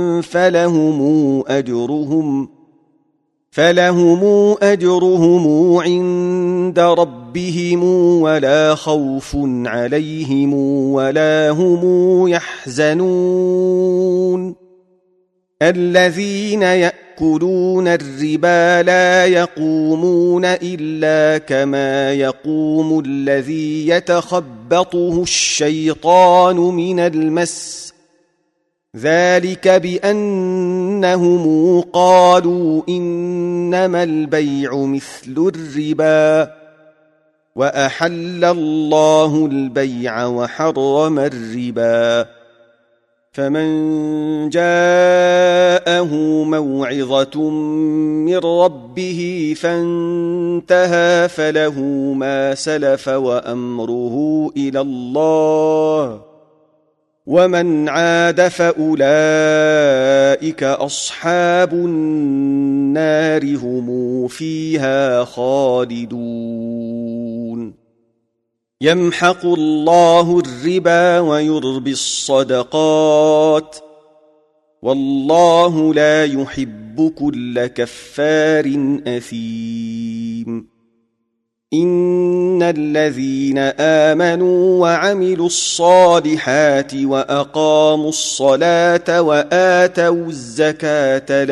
فلهم أجرهم عند ربهم ولا خوف عليهم ولا هم يحزنون. الذين يأكلون الربا لا يقومون إلا كما يقوم الذي يتخبطه الشيطان من المس ذلك بأنهم قالوا إنما البيع مثل الربا وأحل الله البيع وحرم الربا. فمن جاءه موعظة من ربه فانتهى فله ما سلف وأمره إلى الله ومن عاد فأولئك أصحاب النار هم فيها خالدون. يمحق الله الربا ويربي الصدقات والله لا يحب كل كفار أثيم. إن الذين آمنوا وعملوا الصالحات وأقاموا الصلاة وآتوا الزكاة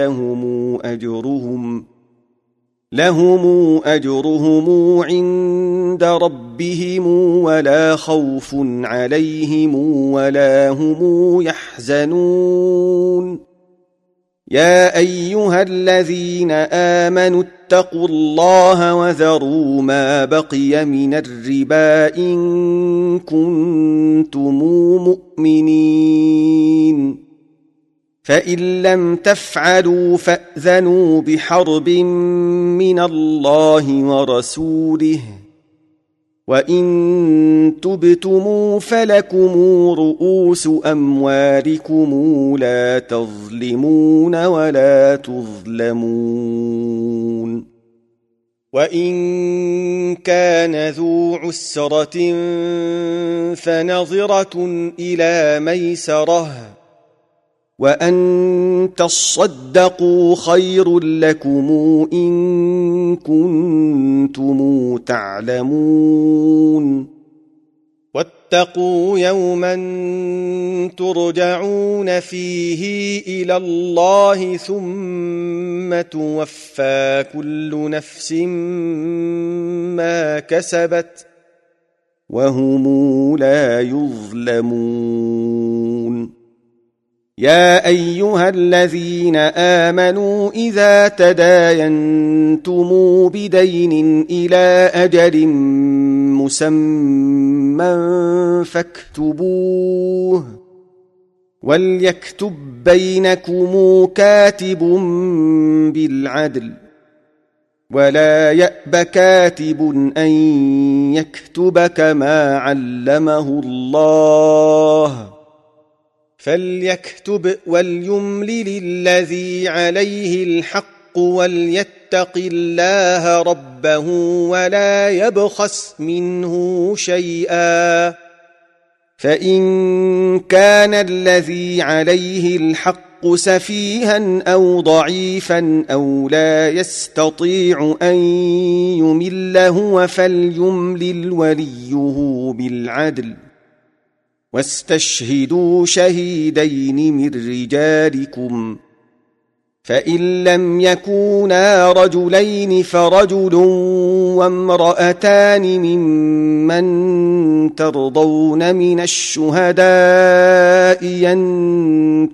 لهم أجرهم عند ربهم ولا خوف عليهم ولا هم يحزنون. يا أيها الذين آمنوا اتقوا الله وذروا ما بقي من الربا إن كنتم مؤمنين فإن لم تفعلوا فأذنوا بحرب من الله ورسوله وإن تبتموا فلكم رؤوس أموالكم لا تظلمون ولا تظلمون وإن كان ذو عسرة فنظرة إلى ميسرة وأن تصدقوا خير لكم إن كنتم تعلمون واتقوا يوما ترجعون فيه إلى الله ثم توفى كل نفس ما كسبت وهم لا يظلمون يا أيها الذين آمنوا إذا تداينتم بدين إلى أجل مسمى فاكتبوه وليكتب بينكم كاتب بالعدل ولا يأب كاتب أن يكتب كما علمه الله فليكتب وليملل الذي عليه الحق وليتق الله ربه ولا يبخس منه شيئا فإن كان الذي عليه الحق سفيها أو ضعيفا أو لا يستطيع أن يمل هو فليملل وليه بالعدل واستشهدوا شهيدين من رجالكم فإن لم يكونا رجلين فرجل وامرأتان ممن ترضون من الشهداء أن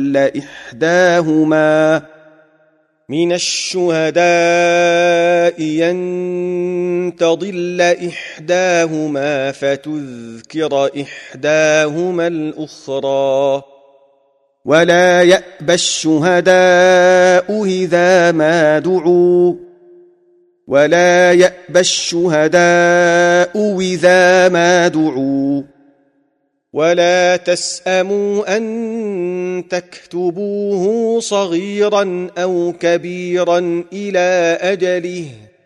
تضل إحداهما فتذكر إحداهما الأخرى ولا يأبى الشهداء إذا ما دعوا ولا تسأموا أن تكتبوه صغيرا أو كبيرا إلى أجله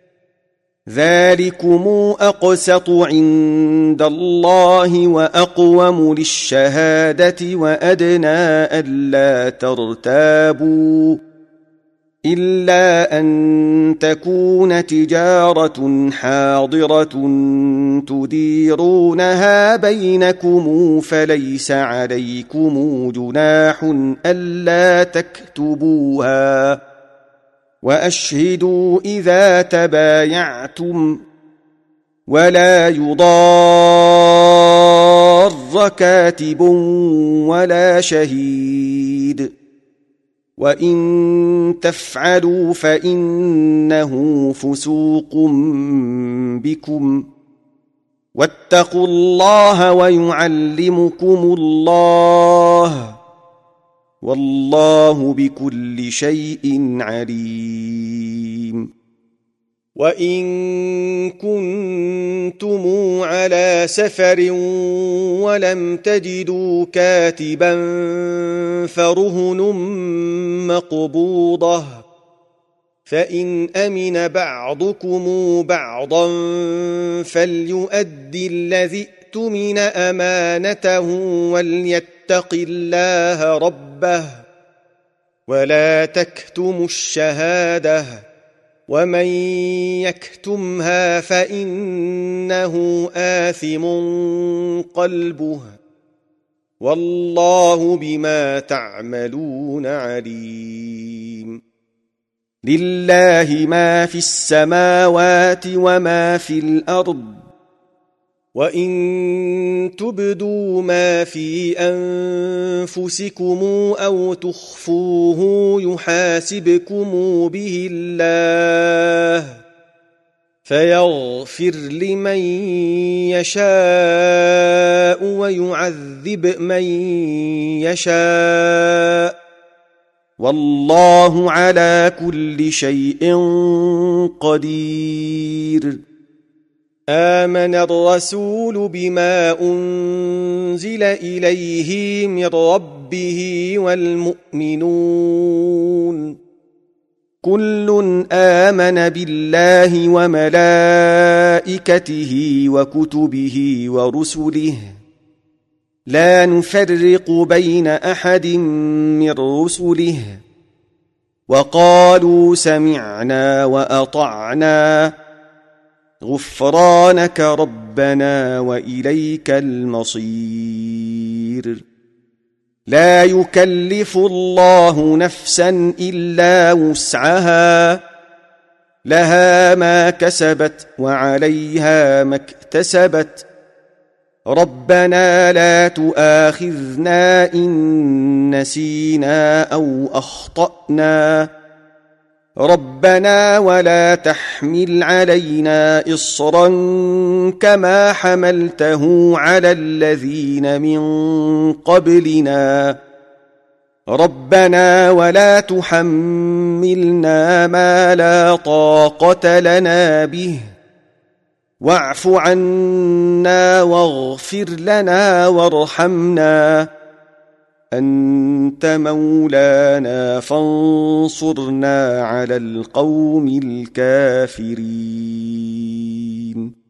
ذلكم أقسط عند الله وأقوم للشهادة وأدنى ألا ترتابوا إلا أن تكون تجارة حاضرة تديرونها بينكم فليس عليكم جناح ألا تكتبوها وأشهدوا إذا تبايعتم ولا يضار كاتب ولا شهيد وإن تفعلوا فإنه فسوق بكم واتقوا الله ويعلمكم الله والله بكل شيء عليم وإن كنتم على سفر ولم تجدوا كاتبا فرهن مقبوضة فإن أمن بعضكم بعضا فليؤدي الذي اؤتمن أمانته وليتق الله ربه ولا تكتموا الشهادة ومن يكتمها فإنه آثم قلبه والله بما تعملون عليم لله ما في السماوات وما في الأرض وإن تبدوا ما في أنفسكم أو تخفوه يحاسبكم به الله فيغفر لمن يشاء ويعذب من يشاء والله على كل شيء قدير. آمن الرسول بما أنزل إليه من ربه والمؤمنون كل آمن بالله وملائكته وكتبه ورسله لا نفرق بين أحد من رسله وقالوا سمعنا وأطعنا غفرانك ربنا وإليك المصير. لا يكلف الله نفسا إلا وسعها لها ما كسبت وعليها ما اكتسبت ربنا لا تؤاخذنا إن نسينا أو أخطأنا ربنا ولا تحمل علينا إصرا كما حملته على الذين من قبلنا ربنا ولا تحملنا ما لا طاقة لنا به واعف عنا واغفر لنا وارحمنا أنت مولانا فانصرنا على القوم الكافرين.